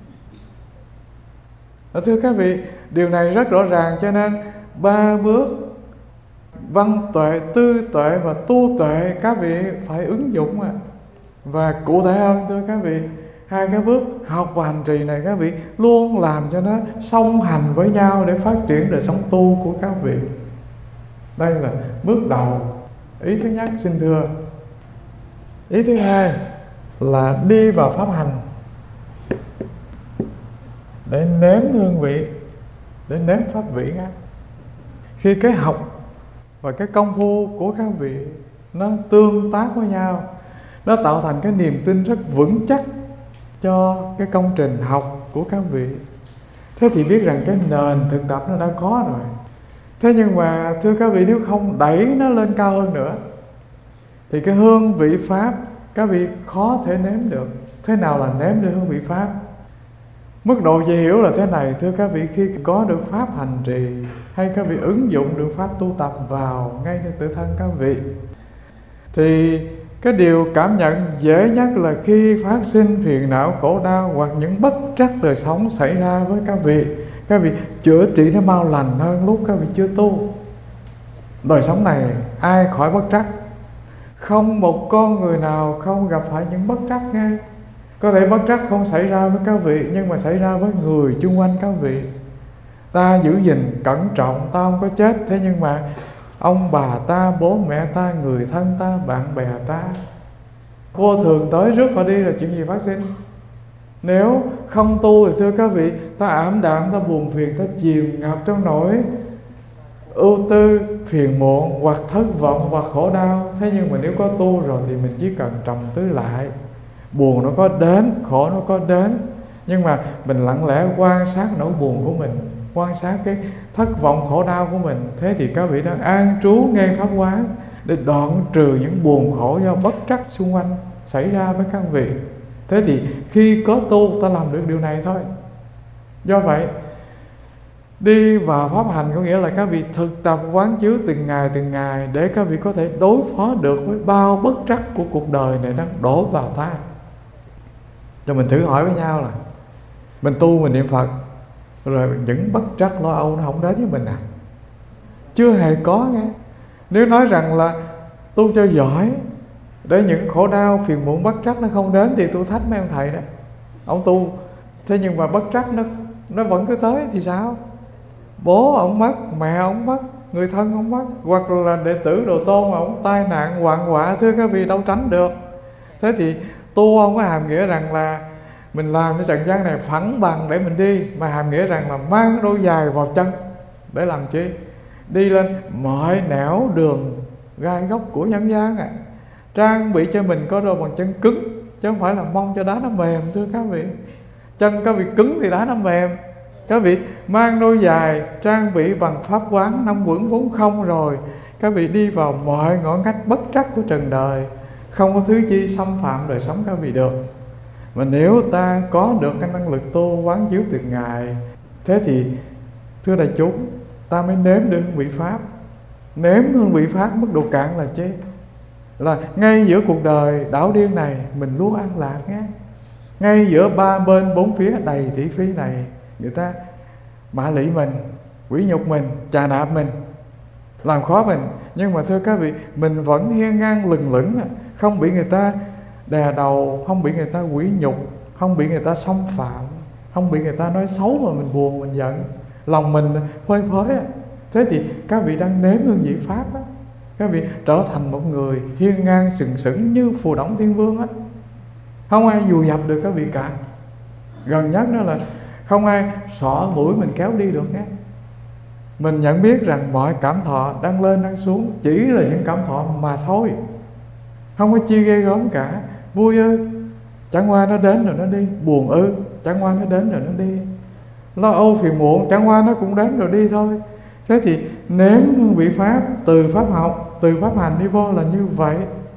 Thưa các vị, điều này rất rõ ràng. Cho nên 3 bước văn tuệ, tư tuệ và tu tuệ các vị phải ứng dụng ạ. Và cụ thể hơn, thưa các vị, 2 cái bước học và hành trì này các vị luôn làm cho nó song hành với nhau để phát triển đời sống tu của các vị. Đây là bước đầu, ý thứ nhất, xin thưa. Ý thứ hai là đi vào pháp hành để nếm hương vị, để nếm pháp vị nghe. Khi cái học và cái công phu của các vị nó tương tác với nhau, nó tạo thành cái niềm tin rất vững chắc cho cái công trình học của các vị. Thế thì biết rằng cái nền thực tập nó đã có rồi. Thế nhưng mà thưa các vị, nếu không đẩy nó lên cao hơn nữa thì cái hương vị pháp các vị khó thể nếm được. Thế nào là nếm được hương vị pháp? Mức độ dễ hiểu là thế này, thưa các vị, khi có được pháp hành trì hay các vị ứng dụng được pháp tu tập vào ngay nơi tự thân các vị, Thì cái điều cảm nhận dễ nhất là khi phát sinh phiền não khổ đau hoặc những bất trắc đời sống xảy ra với các vị chữa trị nó mau lành hơn lúc các vị chưa tu. Đời sống này ai khỏi bất trắc? Không một con người nào không gặp phải những bất trắc nghe. Có thể bất trắc không xảy ra với các vị, nhưng mà xảy ra với người chung quanh các vị. Ta giữ gìn cẩn trọng, ta không có chết, thế nhưng mà ông bà ta, bố mẹ ta, người thân ta, bạn bè ta vô thường tới rước họ đi là chuyện gì phát sinh? Nếu không tu thì thưa các vị, ta ảm đạm, ta buồn phiền, ta chìm ngập trong nỗi ưu tư, phiền muộn hoặc thất vọng hoặc khổ đau. Thế nhưng mà nếu có tu rồi thì mình chỉ cần trầm tư lại. Buồn nó có đến, khổ nó có đến, nhưng mà mình lặng lẽ quan sát nỗi buồn của mình, quan sát cái thất vọng khổ đau của mình. Thế thì các vị đang an trú nghe pháp quán để đoạn trừ những buồn khổ do bất trắc xung quanh xảy ra với các vị. Thế thì khi có tu ta làm được điều này thôi. Do vậy đi vào pháp hành có nghĩa là các vị thực tập quán chiếu từng ngày để các vị có thể đối phó được với bao bất trắc của cuộc đời này đang đổ vào ta. Cho mình thử hỏi với nhau là mình tu, mình niệm Phật, rồi những bất trắc lo âu nó không đến với mình à? Chưa hề có nghe. Nếu nói rằng là tu cho giỏi để những khổ đau phiền muộn bất trắc nó không đến thì tôi thách mấy ông thầy đó. Ông tu thế nhưng mà bất trắc nó vẫn cứ tới thì sao? Bố ông mất, mẹ ông mất, người thân ông mất, hoặc là đệ tử đồ tôn ông tai nạn hoạn họa, thưa các vị đâu tránh được. Thế thì tu không có hàm nghĩa rằng là mình làm cái trần gian này phẳng bằng để mình đi, mà hàm nghĩa rằng là mang đôi giày vào chân để làm chi? Đi lên mọi nẻo đường gai góc của nhân gian à. Trang bị cho mình có đôi bàn chân cứng, chứ không phải là mong cho đá nó mềm. Thưa các vị, chân các vị cứng thì đá nó mềm. Các vị mang đôi giày trang bị bằng pháp quán 5 quẩn 4 không rồi, các vị đi vào mọi ngõ ngách bất trắc của trần đời, không có thứ chi xâm phạm đời sống các vị được. Mà nếu ta có được cái năng lực tu quán chiếu từng ngày, thế thì thưa đại chúng, ta mới nếm được hương vị pháp. Nếm hương vị pháp mức độ cạn là chi? Là ngay giữa cuộc đời đảo điên này mình luôn an lạc nhé. Ngay giữa ba bên bốn phía đầy thị phi này, người ta mạ lị mình, quỷ nhục mình, chà đạp mình, làm khó mình, nhưng mà thưa các vị, mình vẫn hiên ngang lừng lững, không bị người ta đè đầu, không bị người ta quỷ nhục, không bị người ta xâm phạm, không bị người ta nói xấu mà mình buồn, mình giận, lòng mình phơi phới. Thế thì các vị đang nếm hương vị pháp á, các vị trở thành một người hiên ngang sừng sững như Phù Đổng Thiên Vương á, không ai vùi dập được các vị cả. Gần nhất đó là không ai xỏ mũi mình kéo đi được nhé. Mình nhận biết rằng mọi cảm thọ đang lên đang xuống chỉ là những cảm thọ mà thôi, không có chi ghê gớm cả. Vui ư, chẳng qua nó đến rồi nó đi. Buồn ư, chẳng qua nó đến rồi nó đi. Lo âu phiền muộn, chẳng qua nó cũng đến rồi đi thôi. Thế thì nếm hương vị pháp từ pháp học, từ pháp hành đi vô là như vậy.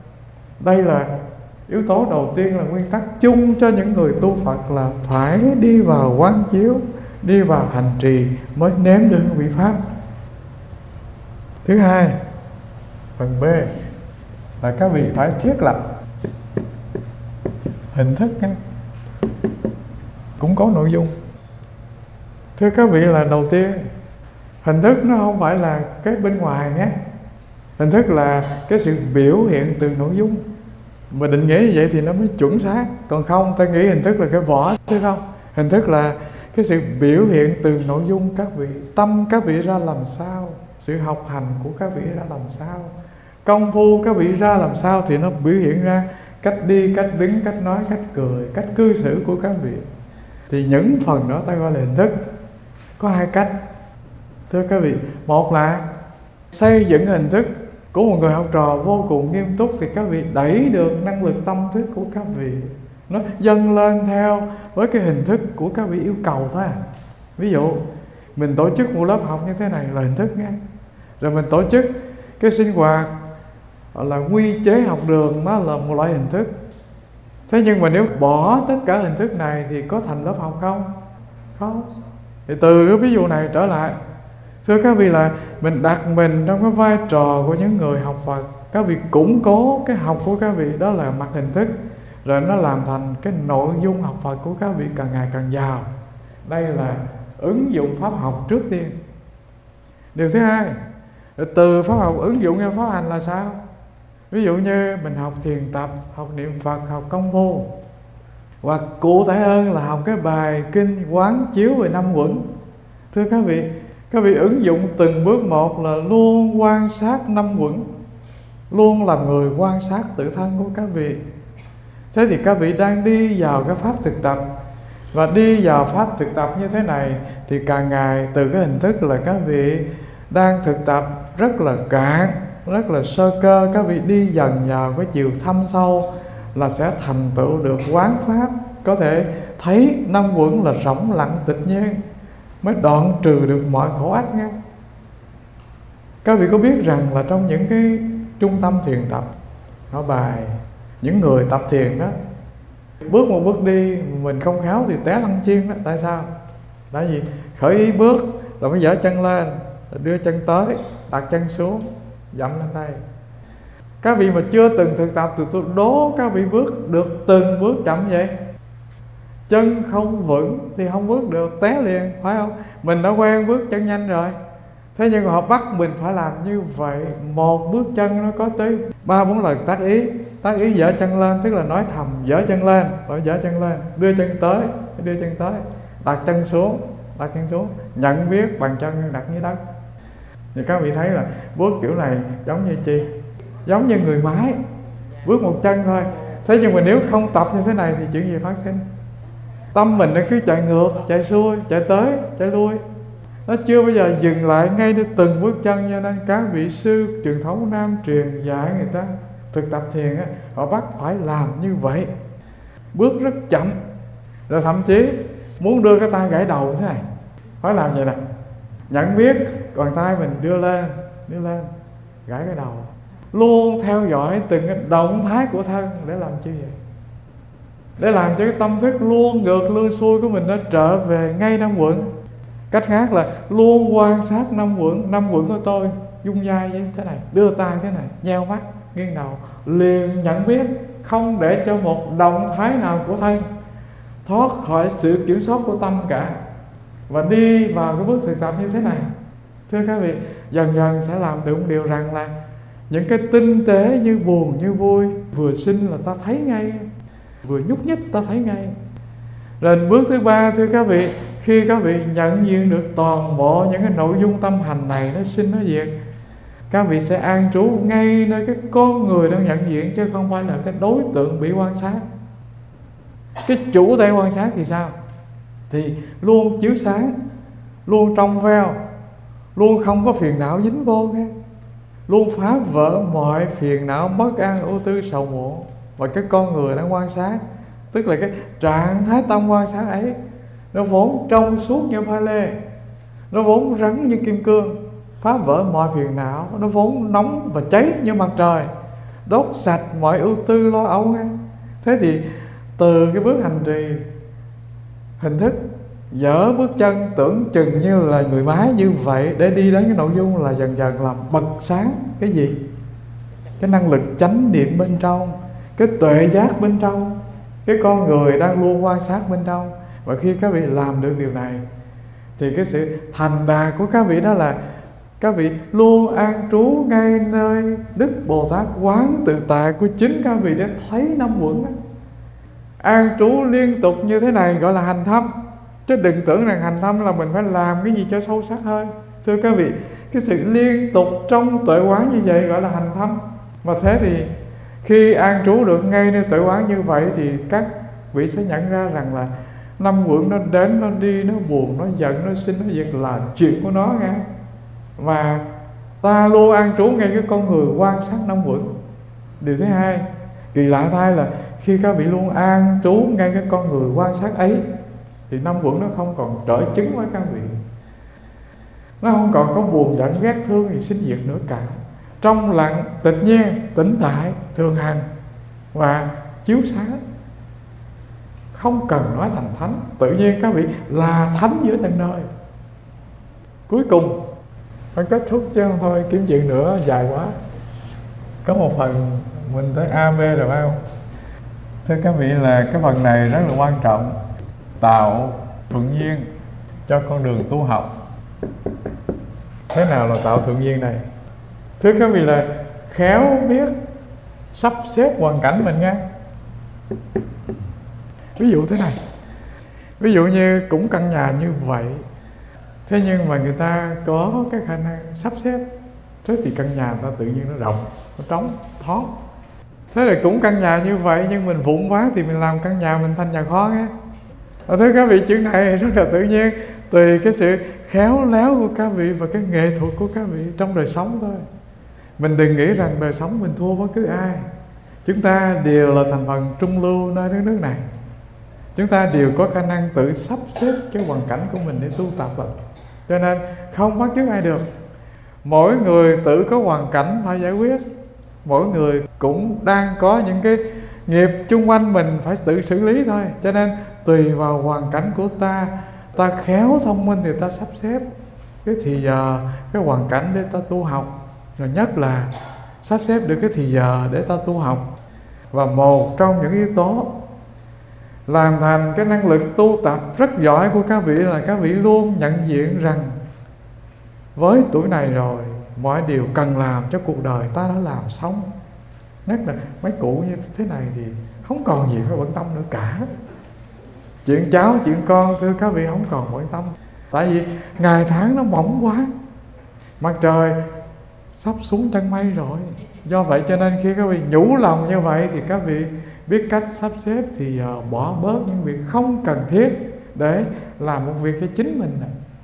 Đây là yếu tố đầu tiên, là nguyên tắc chung cho những người tu Phật, là phải đi vào quán chiếu, đi vào hành trì mới nếm được hương vị pháp. Thứ hai, phần B là các vị phải thiết lập hình thức nha, cũng có nội dung. Thưa các vị, là đầu tiên, hình thức nó không phải là cái bên ngoài nhé. Hình thức là cái sự biểu hiện từ nội dung. Mà định nghĩa như vậy thì nó mới chuẩn xác. Còn không, ta nghĩ hình thức là cái vỏ, chứ không. Hình thức là cái sự biểu hiện từ nội dung các vị. Tâm các vị ra làm sao, sự học hành của các vị ra làm sao, công phu các vị ra làm sao, thì nó biểu hiện ra cách đi, cách đứng, cách nói, cách cười, cách cư xử của các vị. Thì những phần đó ta gọi là hình thức. Có hai cách, thưa các vị. Một là xây dựng hình thức của một người học trò vô cùng nghiêm túc, thì các vị đẩy được năng lực tâm thức của các vị, nó dâng lên theo với cái hình thức của các vị yêu cầu thôi. Ví dụ mình tổ chức một lớp học như thế này là hình thức nha. Rồi mình tổ chức cái sinh hoạt là quy chế học đường, nó là một loại hình thức. Thế nhưng mà nếu bỏ tất cả hình thức này thì có thành lớp học không? Không. Thì từ cái ví dụ này trở lại, thưa các vị, là mình đặt mình trong cái vai trò của những người học Phật. Các vị củng cố cái học của các vị, đó là mặt hình thức, rồi nó làm thành cái nội dung học Phật của các vị càng ngày càng giàu. Đây là ứng dụng pháp học trước tiên. Điều thứ hai, từ pháp học ứng dụng theo pháp hành là sao? Ví dụ như mình học thiền tập, học niệm Phật, học công phu, hoặc cụ thể hơn là học cái bài kinh quán chiếu về 5 uẩn. Thưa các vị ứng dụng từng bước một là luôn quan sát 5 uẩn, luôn làm người quan sát tự thân của các vị. Thế thì các vị đang đi vào cái pháp thực tập, và đi vào pháp thực tập như thế này thì càng ngày từ cái hình thức là các vị đang thực tập rất là cạn, rất là sơ cơ, các vị đi dần vào cái chiều thâm sâu là sẽ thành tựu được quán pháp, có thể thấy 5 uẩn là rỗng lặng tịch nhiên, mới đoạn trừ được mọi khổ ách nghe. Các vị có biết rằng là trong những cái trung tâm thiền tập, họ bài những người tập thiền đó, bước một bước đi mình không khéo thì té lăn chiên đó. Tại sao? Tại vì khởi ý bước rồi mới dở chân lên, rồi đưa chân tới, đặt chân xuống, dậm lên đây. Các vị mà chưa từng thực tập thì tôi đố các vị bước được từng bước chậm vậy. Chân không vững thì không bước được, té liền, phải không? Mình đã quen bước chân nhanh rồi, thế nhưng họ bắt mình phải làm như vậy. Một bước chân nó có tới 3-4 lần tác ý. Tác ý dở chân lên tức là nói thầm dở chân lên, rồi dở chân lên, đưa chân tới, đưa chân tới, đặt chân xuống, đặt chân xuống, nhận biết bằng chân đặt dưới đất. Thì các vị thấy là bước kiểu này giống như chi? Giống như người máy, bước một chân thôi. Thế nhưng mà nếu không tập như thế này thì chuyện gì phát sinh? Tâm mình nó cứ chạy ngược, chạy xuôi, chạy tới, chạy lui, nó chưa bao giờ dừng lại ngay đến từng bước chân. Cho nên các vị sư truyền thống Nam truyền dạy người ta thực tập thiền á, họ bắt phải làm như vậy, bước rất chậm, rồi thậm chí muốn đưa cái tay gãy đầu thế này phải làm vậy nè, nhận biết còn tay mình đưa lên, gãy cái đầu, luôn theo dõi từng cái động thái của thân. Để làm chi vậy? Để làm cho cái tâm thức luôn ngược lưu xuôi của mình nó trở về ngay 5 uẩn. Cách khác là luôn quan sát 5 uẩn. 5 uẩn của tôi dung vai như thế này, đưa tay thế này, nheo mắt, nghiêng đầu, liền nhận biết, không để cho một động thái nào của thân thoát khỏi sự kiểm soát của tâm cả, và đi vào cái bước thực tập như thế này. Thưa các vị, dần dần sẽ làm được một điều rằng là những cái tinh tế như buồn như vui vừa sinh là ta thấy ngay, vừa nhúc nhích ta thấy ngay. Rồi bước thứ ba, thưa các vị, khi các vị nhận diện được toàn bộ những cái nội dung tâm hành này nó sinh nó diệt, các vị sẽ an trú ngay nơi cái con người đang nhận diện, chứ không phải là cái đối tượng bị quan sát. Cái chủ thể quan sát thì sao? Thì luôn chiếu sáng, luôn trong veo, luôn không có phiền não dính vô nghe, luôn phá vỡ mọi phiền não bất an ưu tư sầu muộn. Và cái con người đang quan sát, tức là cái trạng thái tâm quan sát ấy, nó vốn trong suốt như pha lê, nó vốn rắn như kim cương, phá vỡ mọi phiền não, nó vốn nóng và cháy như mặt trời, đốt sạch mọi ưu tư lo âu nghe. Thế thì từ cái bước hành trì hình thức, dở bước chân tưởng chừng như là người máy như vậy, để đi đến cái nội dung là dần dần làm bật sáng cái gì? Cái năng lực chánh niệm bên trong, cái tuệ giác bên trong, cái con người đang luôn quan sát bên trong. Và khi các vị làm được điều này thì cái sự thành đạt của các vị đó là các vị luôn an trú ngay nơi Đức Bồ Tát quán tự tại của chính các vị để thấy 5 uẩn đó. An trú liên tục như thế này gọi là hành thâm, chứ đừng tưởng rằng hành thâm là mình phải làm cái gì cho sâu sắc hơn. Thưa các vị, cái sự liên tục trong tuệ quán như vậy gọi là hành thâm. Và thế thì khi an trú được ngay nơi tuệ quán như vậy thì các vị sẽ nhận ra rằng là 5 uẩn nó đến, nó đi, nó buồn, nó giận, nó sinh, nó diệt là chuyện của nó nghe. Và ta luôn an trú ngay cái con người quan sát 5 uẩn. Điều thứ hai, kỳ lạ thay là khi các vị luôn an trú ngay cái con người quan sát ấy thì 5 uẩn nó không còn trở chứng với các vị, nó không còn có buồn giận ghét thương thì sinh diệt nữa cả. Trong lặng, tịch nhiên, tĩnh tại, thường hành và chiếu sáng, không cần nói thành thánh, tự nhiên các vị là thánh giữa tầng nơi. Cuối cùng phải kết thúc chứ không thôi kiếm chuyện nữa dài quá. Có một phần mình tới A, B rồi phải không? Thưa các vị, là cái phần này rất là quan trọng, tạo thuận duyên cho con đường tu học. Thế nào là tạo thuận duyên này? Thưa các vị, là khéo biết sắp xếp hoàn cảnh mình nha. Ví dụ thế này, ví dụ như cũng căn nhà như vậy, thế nhưng mà người ta có cái khả năng sắp xếp, thế thì căn nhà ta tự nhiên nó rộng, nó trống, thoáng. Thế là cũng căn nhà như vậy, nhưng mình vụng quá thì mình làm căn nhà mình thành nhà kho nghe. Thưa các vị, chuyện này rất là tự nhiên, tùy cái sự khéo léo của các vị và cái nghệ thuật của các vị trong đời sống thôi. Mình đừng nghĩ rằng đời sống mình thua bất cứ ai. Chúng ta đều là thành phần trung lưu nơi đất nước này. Chúng ta đều có khả năng tự sắp xếp cái hoàn cảnh của mình để tu tập rồi. Cho nên không bắt chước ai được. Mỗi người tự có hoàn cảnh phải giải quyết. Mỗi người cũng đang có những cái nghiệp chung quanh mình phải tự xử lý thôi. Cho nên tùy vào hoàn cảnh của ta, ta khéo thông minh thì ta sắp xếp cái thì giờ, cái hoàn cảnh để ta tu học. Rồi nhất là sắp xếp được cái thì giờ để ta tu học. Và một trong những yếu tố làm thành cái năng lực tu tập rất giỏi của các vị là các vị luôn nhận diện rằng với tuổi này rồi, mọi điều cần làm cho cuộc đời ta đã làm xong. Nhất là mấy cụ như thế này thì không còn gì phải bận tâm nữa cả. Chuyện cháu, chuyện con, thưa các vị, không còn bận tâm. Tại vì ngày tháng nó mỏng quá, mặt trời sắp xuống chân mây rồi. Do vậy cho nên khi các vị nhủ lòng như vậy thì các vị biết cách sắp xếp thì bỏ bớt những việc không cần thiết để làm một việc cho chính mình.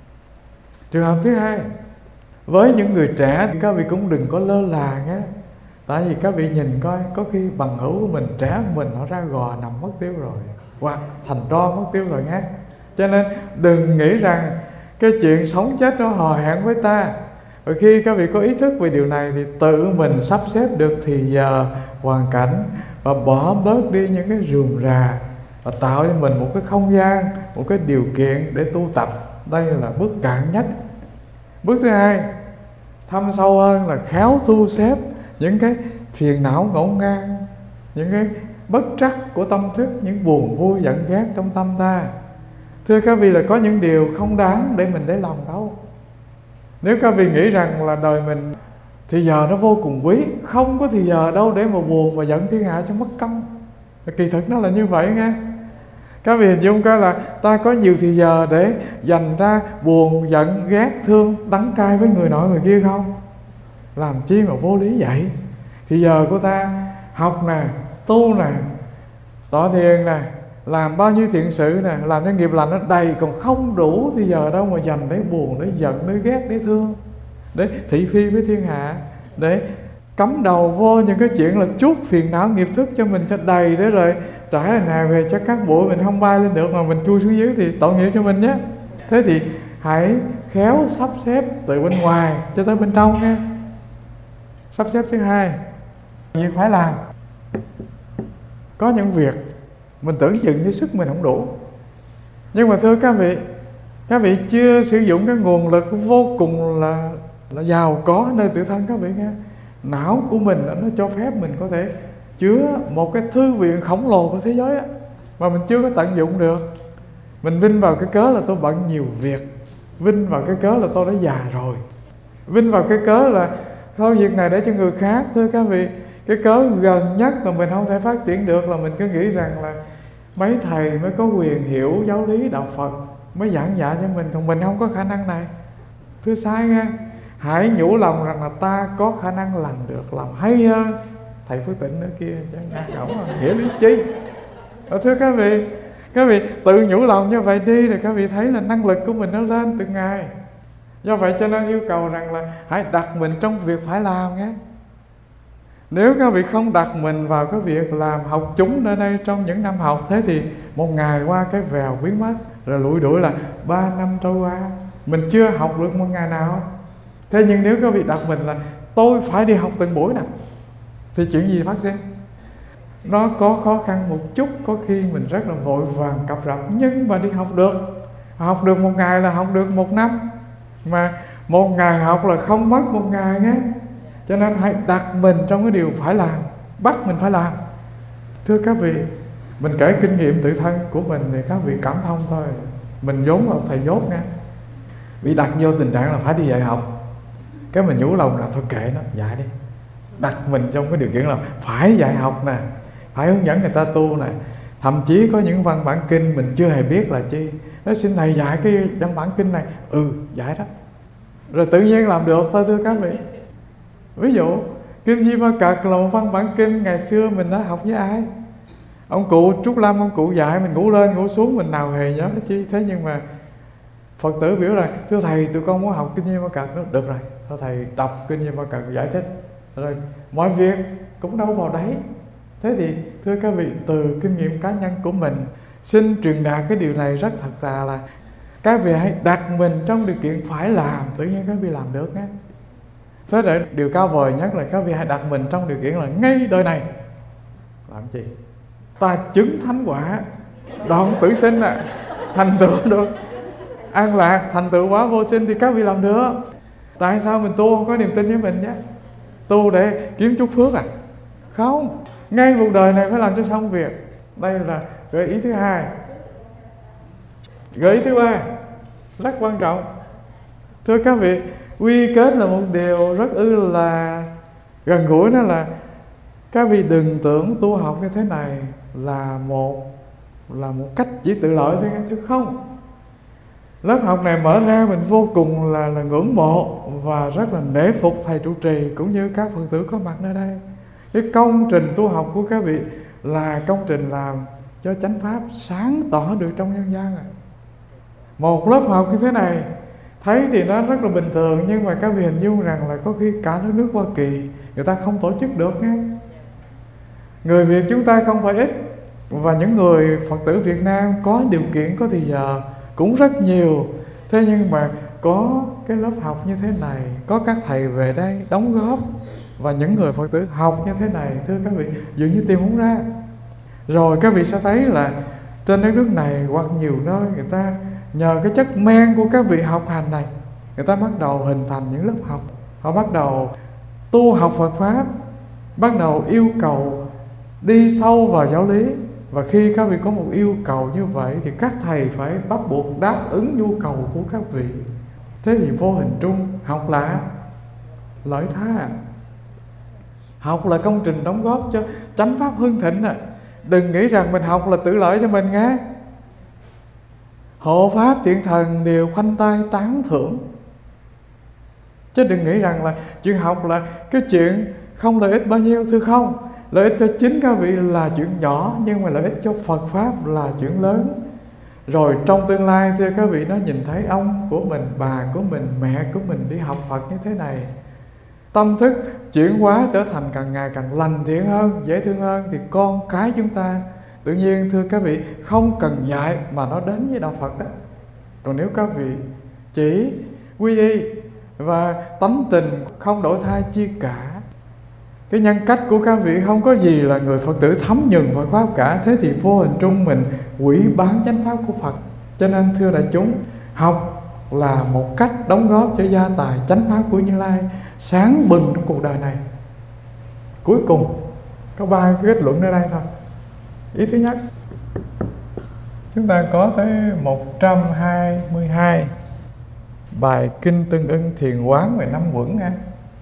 Trường hợp thứ hai, với những người trẻ thì các vị cũng đừng có lơ là nhé. Tại vì các vị nhìn coi, có khi bằng hữu của mình, trẻ của mình, họ ra gò nằm mất tiêu rồi, hoặc thành tro mất tiêu rồi nhé. Cho nên đừng nghĩ rằng cái chuyện sống chết nó hò hẹn với ta. Và khi các vị có ý thức về điều này thì tự mình sắp xếp được thì giờ, hoàn cảnh, và bỏ bớt đi những cái rườm rà, và tạo cho mình một cái không gian, một cái điều kiện để tu tập. Đây là bước cạn nhất. Bước thứ hai, thâm sâu hơn, là khéo thu xếp những cái phiền não ngổn ngang, những cái bất trắc của tâm thức, những buồn vui giận ghét trong tâm ta. Thưa các vị, là có những điều không đáng để mình để lòng đâu. Nếu các vị nghĩ rằng là đời mình thì giờ nó vô cùng quý, không có thì giờ đâu để mà buồn và giận thiên hạ cho mất công. Kỳ thực nó là như vậy nghe. Các vị hình dung coi là ta có nhiều thì giờ để dành ra buồn, giận, ghét, thương, đắng cay với người nọ người kia không? Làm chi mà vô lý vậy? Thì giờ của ta học nè, tu nè, tọa thiền nè, làm bao nhiêu thiện sự nè, làm cái nghiệp lành nó đầy, còn không đủ thì giờ đâu mà dành để buồn, để giận, để ghét, để thương, để thị phi với thiên hạ, để cắm đầu vô những cái chuyện là chuốc phiền não nghiệp thức cho mình cho đầy, để rồi trải này về cho các bụi mình không bay lên được mà mình chui xuống dưới thì tội nghiệp cho mình nhé. Thế thì hãy khéo sắp xếp từ bên ngoài cho tới bên trong nha. Sắp xếp thứ hai, việc phải làm. Có những việc mình tưởng chừng như sức mình không đủ, nhưng mà thưa các vị chưa sử dụng cái nguồn lực vô cùng là giàu có nơi tự thân các vị nghe. Não của mình nó cho phép mình có thể chứa một cái thư viện khổng lồ của thế giới á, mà mình chưa có tận dụng được. Mình vinh vào cái cớ là tôi bận nhiều việc, vinh vào cái cớ là tôi đã già rồi, vinh vào cái cớ là thôi việc này để cho người khác. Thưa các vị, cái cớ gần nhất mà mình không thể phát triển được là mình cứ nghĩ rằng là mấy thầy mới có quyền hiểu giáo lý đạo Phật, mới giảng dạy cho mình, còn mình không có khả năng này. Thưa sai nghe. Hãy nhủ lòng rằng là ta có khả năng làm được, làm hay hơn thầy Phước Tịnh nữa kia, nghĩa lý chi. Thưa các vị tự nhủ lòng như vậy đi, rồi các vị thấy là năng lực của mình nó lên từng ngày. Do vậy cho nên yêu cầu rằng là hãy đặt mình trong việc phải làm nhé. Nếu các vị không đặt mình vào cái việc làm học chúng nơi đây trong những năm học, thế thì một ngày qua cái vèo biến mất, rồi lủi đuổi là 3 năm trôi qua, mình chưa học được một ngày nào. Thế nhưng nếu các vị đặt mình là tôi phải đi học từng buổi nè, thì chuyện gì phát sinh? Nó có khó khăn một chút, có khi mình rất là vội vàng cập rập, nhưng mà đi học được. Học được một ngày là học được một năm, mà một ngày học là không mất một ngày nhé. Cho nên hãy đặt mình trong cái điều phải làm, bắt mình phải làm. Thưa các vị, mình kể kinh nghiệm tự thân của mình thì các vị cảm thông thôi. Mình vốn là thầy dốt nha, bị đặt vô tình trạng là phải đi dạy học. Cái mình nhủ lòng là thôi kệ nó, dạy đi. Đặt mình trong cái điều kiện là phải dạy học nè, phải hướng dẫn người ta tu nè. Thậm chí có những văn bản kinh mình chưa hề biết là chi, nó xin thầy dạy cái văn bản kinh này. Dạy đó. Rồi tự nhiên làm được thôi thưa các vị. Ví dụ Kinh Di Ma Cật là một văn bản kinh ngày xưa mình đã học với ai? Ông cụ Trúc Lâm, ông cụ dạy mình ngủ lên ngủ xuống mình nào hề nhớ chi. Thế nhưng mà Phật tử biểu là thưa thầy tụi con muốn học Kinh Di Ma Cật. Nó được rồi, thưa thầy đọc Kinh Di Ma Cật giải thích. Rồi mọi việc cũng đâu vào đấy. Thế thì thưa các vị, từ kinh nghiệm cá nhân của mình xin truyền đạt cái điều này rất thật thà là các vị hãy đặt mình trong điều kiện phải làm, tự nhiên các vị làm được nhé. Thế rồi điều cao vời nhất là các vị hãy đặt mình trong điều kiện là ngay đời này làm gì? Ta chứng thánh quả, đoạn tử sinh là thành tựu được an lạc, thành tựu quả vô sinh thì các vị làm được. Tại sao mình tu không có niềm tin với mình nhé? Tu để kiếm chút phước à? Không, ngay một đời này phải làm cho xong việc. Đây là gợi ý thứ hai. Gợi ý thứ ba rất quan trọng. Thưa các vị, quy kết là một điều rất là gần gũi, đó là các vị đừng tưởng tu học như thế này là một cách chỉ tự lợi thôi nghe. Thưa không, lớp học này mở ra mình vô cùng là ngưỡng mộ và rất là nể phục thầy trụ trì cũng như các Phật tử có mặt nơi đây. Cái công trình tu học của các vị là công trình làm cho chánh pháp sáng tỏ được trong nhân gian. Một lớp học như thế này thấy thì nó rất là bình thường, nhưng mà các vị hình dung rằng là có khi cả nước Hoa Kỳ người ta không tổ chức được nghe. Người Việt chúng ta không phải ít, và những người Phật tử Việt Nam có điều kiện, có thì giờ cũng rất nhiều. Thế nhưng mà có cái lớp học như thế này, có các thầy về đây đóng góp, và những người Phật tử học như thế này, thưa các vị, dường như tìm không ra. Rồi các vị sẽ thấy là trên đất nước này hoặc nhiều nơi người ta nhờ cái chất men của các vị học hành này, người ta bắt đầu hình thành những lớp học. Họ bắt đầu tu học Phật Pháp, bắt đầu yêu cầu đi sâu vào giáo lý. Và khi các vị có một yêu cầu như vậy thì các thầy phải bắt buộc đáp ứng nhu cầu của các vị. Thế thì vô hình trung học là lợi tha, học là công trình đóng góp cho chánh pháp hưng thịnh. Đừng nghĩ rằng mình học là tự lợi cho mình nghe. Hộ pháp thiện thần đều khoanh tay tán thưởng. Chứ đừng nghĩ rằng là chuyện học là cái chuyện không lợi ích bao nhiêu. Thưa không, lợi ích cho chính các vị là chuyện nhỏ, nhưng mà lợi ích cho Phật Pháp là chuyện lớn. Rồi trong tương lai thưa các vị, nó nhìn thấy ông của mình, bà của mình, mẹ của mình đi học Phật như thế này, tâm thức chuyển hóa trở thành càng ngày càng lành thiện hơn, dễ thương hơn, thì con cái chúng ta tự nhiên thưa các vị không cần dạy mà nó đến với đạo Phật đó. Còn nếu các vị chỉ quy y và tánh tình không đổi thay chi cả, cái nhân cách của các vị không có gì là người Phật tử thấm nhuần Phật Pháp cả, thế thì vô hình trung mình hủy bán chánh Pháp của Phật. Cho nên thưa đại chúng, học là một cách đóng góp cho gia tài chánh Pháp của Như Lai sáng bừng trong cuộc đời này. Cuối cùng có 3 cái kết luận ở đây thôi. Ý thứ nhất, chúng ta có tới 122 bài kinh tương ưng thiền quán về 5 quẩn nha.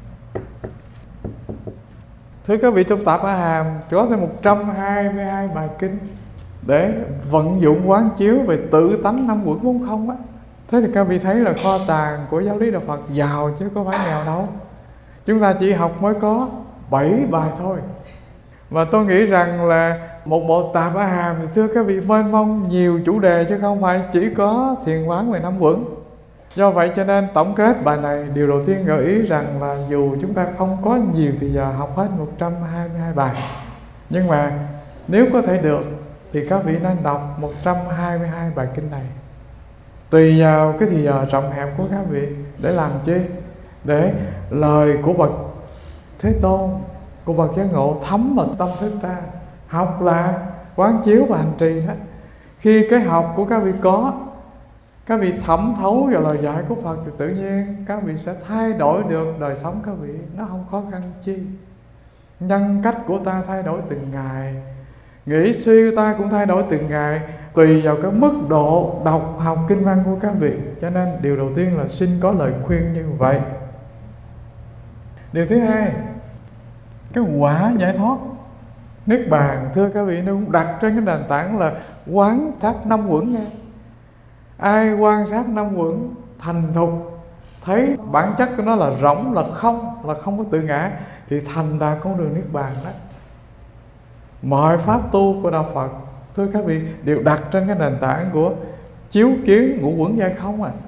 Thưa các vị, trong Tạp A Hàm có thêm 122 bài kinh để vận dụng quán chiếu về tự tánh 5 quẩn 40 á. Thế thì các vị thấy là kho tàng của giáo lý Đạo Phật giàu chứ có phải nghèo đâu. Chúng ta chỉ học mới có 7 bài thôi. Và tôi nghĩ rằng là một bộ Tạp A Hàm thì thưa các vị mênh mông nhiều chủ đề, chứ không phải chỉ có thiền quán về 5 quẩn. Do vậy cho nên tổng kết bài này, điều đầu tiên gợi ý rằng là dù chúng ta không có nhiều thì giờ học hết 122 bài, nhưng mà nếu có thể được thì các vị nên đọc 122 bài kinh này. Tùy vào cái thì giờ rộng hẹp của các vị, để làm chi? Để lời của bậc Thế Tôn, của bậc giác ngộ thấm vào tâm thức ta. Học là quán chiếu và hành trì đó. Khi cái học của các vị có, các vị thẩm thấu vào lời dạy của Phật thì tự nhiên các vị sẽ thay đổi được đời sống các vị. Nó không khó khăn chi. Nhân cách của ta thay đổi từng ngày, nghĩ suy ta cũng thay đổi từng ngày, tùy vào cái mức độ đọc học kinh văn của các vị. Cho nên điều đầu tiên là xin có lời khuyên như vậy. Điều thứ hai, cái quả giải thoát Niết Bàn, thưa các vị, nó cũng đặt trên cái nền tảng là quán sát năm uẩn nha. Ai quan sát năm uẩn thành thục, thấy bản chất của nó là rỗng, là không có tự ngã, thì thành đạt con đường Niết Bàn đó. Mọi pháp tu của Đạo Phật, thưa các vị, đều đặt trên cái nền tảng của chiếu kiến ngũ uẩn giai không à.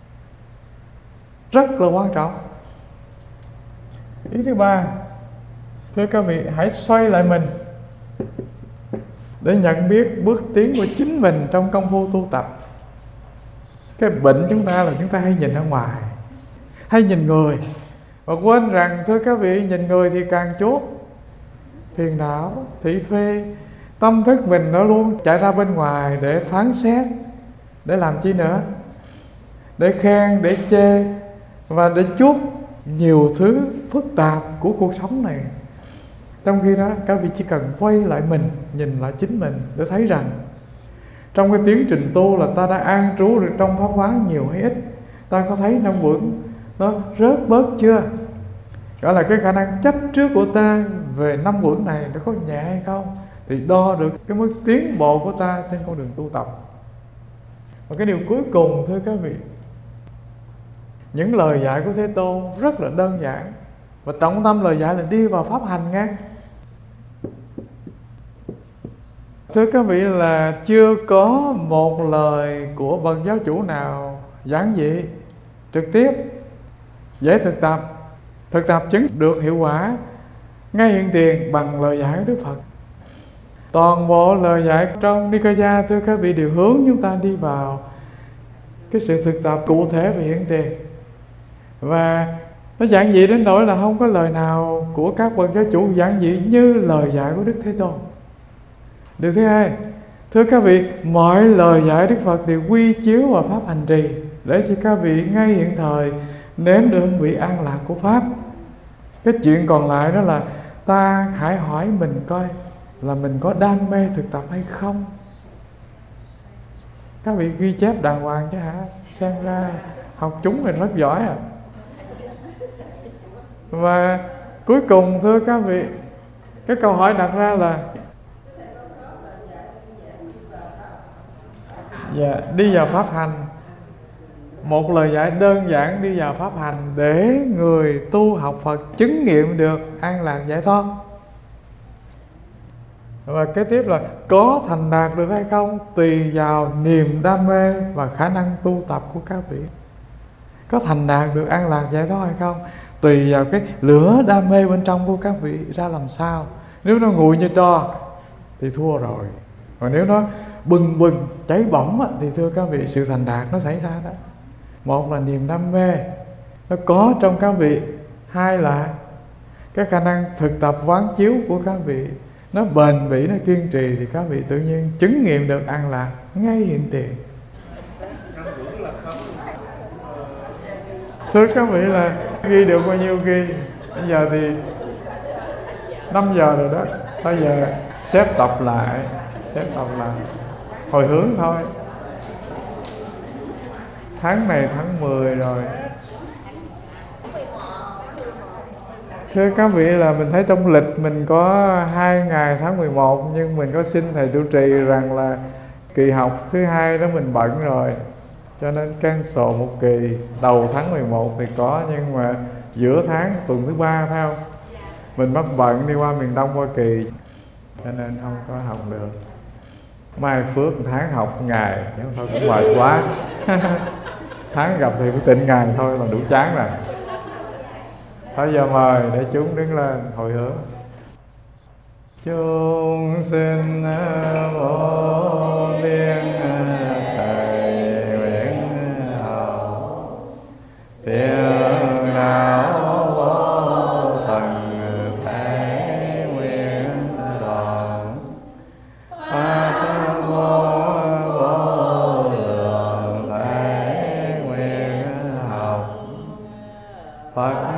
Rất là quan trọng. Ý thứ ba, thưa các vị, hãy xoay lại mình để nhận biết bước tiến của chính mình trong công phu tu tập. Cái bệnh chúng ta là chúng ta hay nhìn ở ngoài, hay nhìn người, và quên rằng, thưa các vị, nhìn người thì càng chuốt, phiền não, thị phi. Tâm thức mình nó luôn chạy ra bên ngoài để phán xét, để làm chi nữa? Để khen, để chê, và để chuốt nhiều thứ phức tạp của cuộc sống này. Trong khi đó các vị chỉ cần quay lại mình, nhìn lại chính mình để thấy rằng trong cái tiến trình tu là ta đã an trú được trong pháp quán nhiều hay ít. Ta có thấy năm uẩn nó rớt bớt chưa? Gọi là cái khả năng chấp trước của ta về năm uẩn này nó có nhẹ hay không, thì đo được cái mức tiến bộ của ta trên con đường tu tập. Và cái điều cuối cùng, thưa các vị, những lời dạy của Thế Tôn rất là đơn giản, và trọng tâm lời dạy là đi vào pháp hành nghe. Thưa các vị, là chưa có một lời của bậc giáo chủ nào giản dị, trực tiếp, dễ thực tập chứng được hiệu quả ngay hiện tiền bằng lời dạy của Đức Phật. Toàn bộ lời dạy trong Nikaya, thưa các vị, đều hướng chúng ta đi vào cái sự thực tập cụ thể về hiện tiền. Và nó giản dị đến nỗi là không có lời nào của các bậc giáo chủ giản dị như lời dạy của Đức Thế Tôn. Điều thứ hai, thưa các vị, mọi lời dạy Đức Phật đều quy chiếu vào pháp hành trì để cho các vị ngay hiện thời nếm được hương vị an lạc của pháp. Cái chuyện còn lại đó là ta hãy hỏi mình coi là mình có đam mê thực tập hay không. Các vị ghi chép đàng hoàng chứ hả? Xem ra học chúng mình rất giỏi à. Và cuối cùng, thưa các vị, cái câu hỏi đặt ra là đi vào pháp hành. Một lời dạy đơn giản đi vào pháp hành để người tu học Phật chứng nghiệm được an lạc giải thoát. Và kế tiếp là có thành đạt được hay không tùy vào niềm đam mê và khả năng tu tập của các vị. Có thành đạt được an lạc giải thoát hay không tùy vào cái lửa đam mê bên trong của các vị ra làm sao. Nếu nó nguội như tro thì thua rồi. Còn nếu nó bừng bừng cháy bỏng thì thưa các vị, sự thành đạt nó xảy ra đó. Một là niềm đam mê nó có trong các vị, hai là cái khả năng thực tập quán chiếu của các vị nó bền bỉ, nó kiên trì, thì các vị tự nhiên chứng nghiệm được an lạc ngay hiện tiền. Thưa các vị, là ghi được bao nhiêu ghi. Bây giờ thì 5 giờ rồi đó. Bây giờ xếp tập lại hồi hướng thôi. Tháng này tháng 10 rồi. Thưa các vị, là mình thấy trong lịch mình có 2 ngày tháng 11, nhưng mình có xin thầy trụ trì rằng là kỳ học thứ hai đó mình bận rồi, cho nên cancel một kỳ. Đầu tháng 11 thì có, nhưng mà giữa tháng tuần thứ 3 phải không, mình bắt bận đi qua miền Đông Hoa Kỳ, cho nên không có học được. Mai phước tháng học ngày, nhưng thôi cũng mệt quá. Tháng gặp thì phải tịnh ngày thôi là đủ chán rồi. Thôi giờ mời để chúng đứng lên hồi hướng. Chúng sinh vô biên thầy nguyện hậu, tiếng đạo vô tận thể nguyện đoàn, pháp vô lượng thể Phật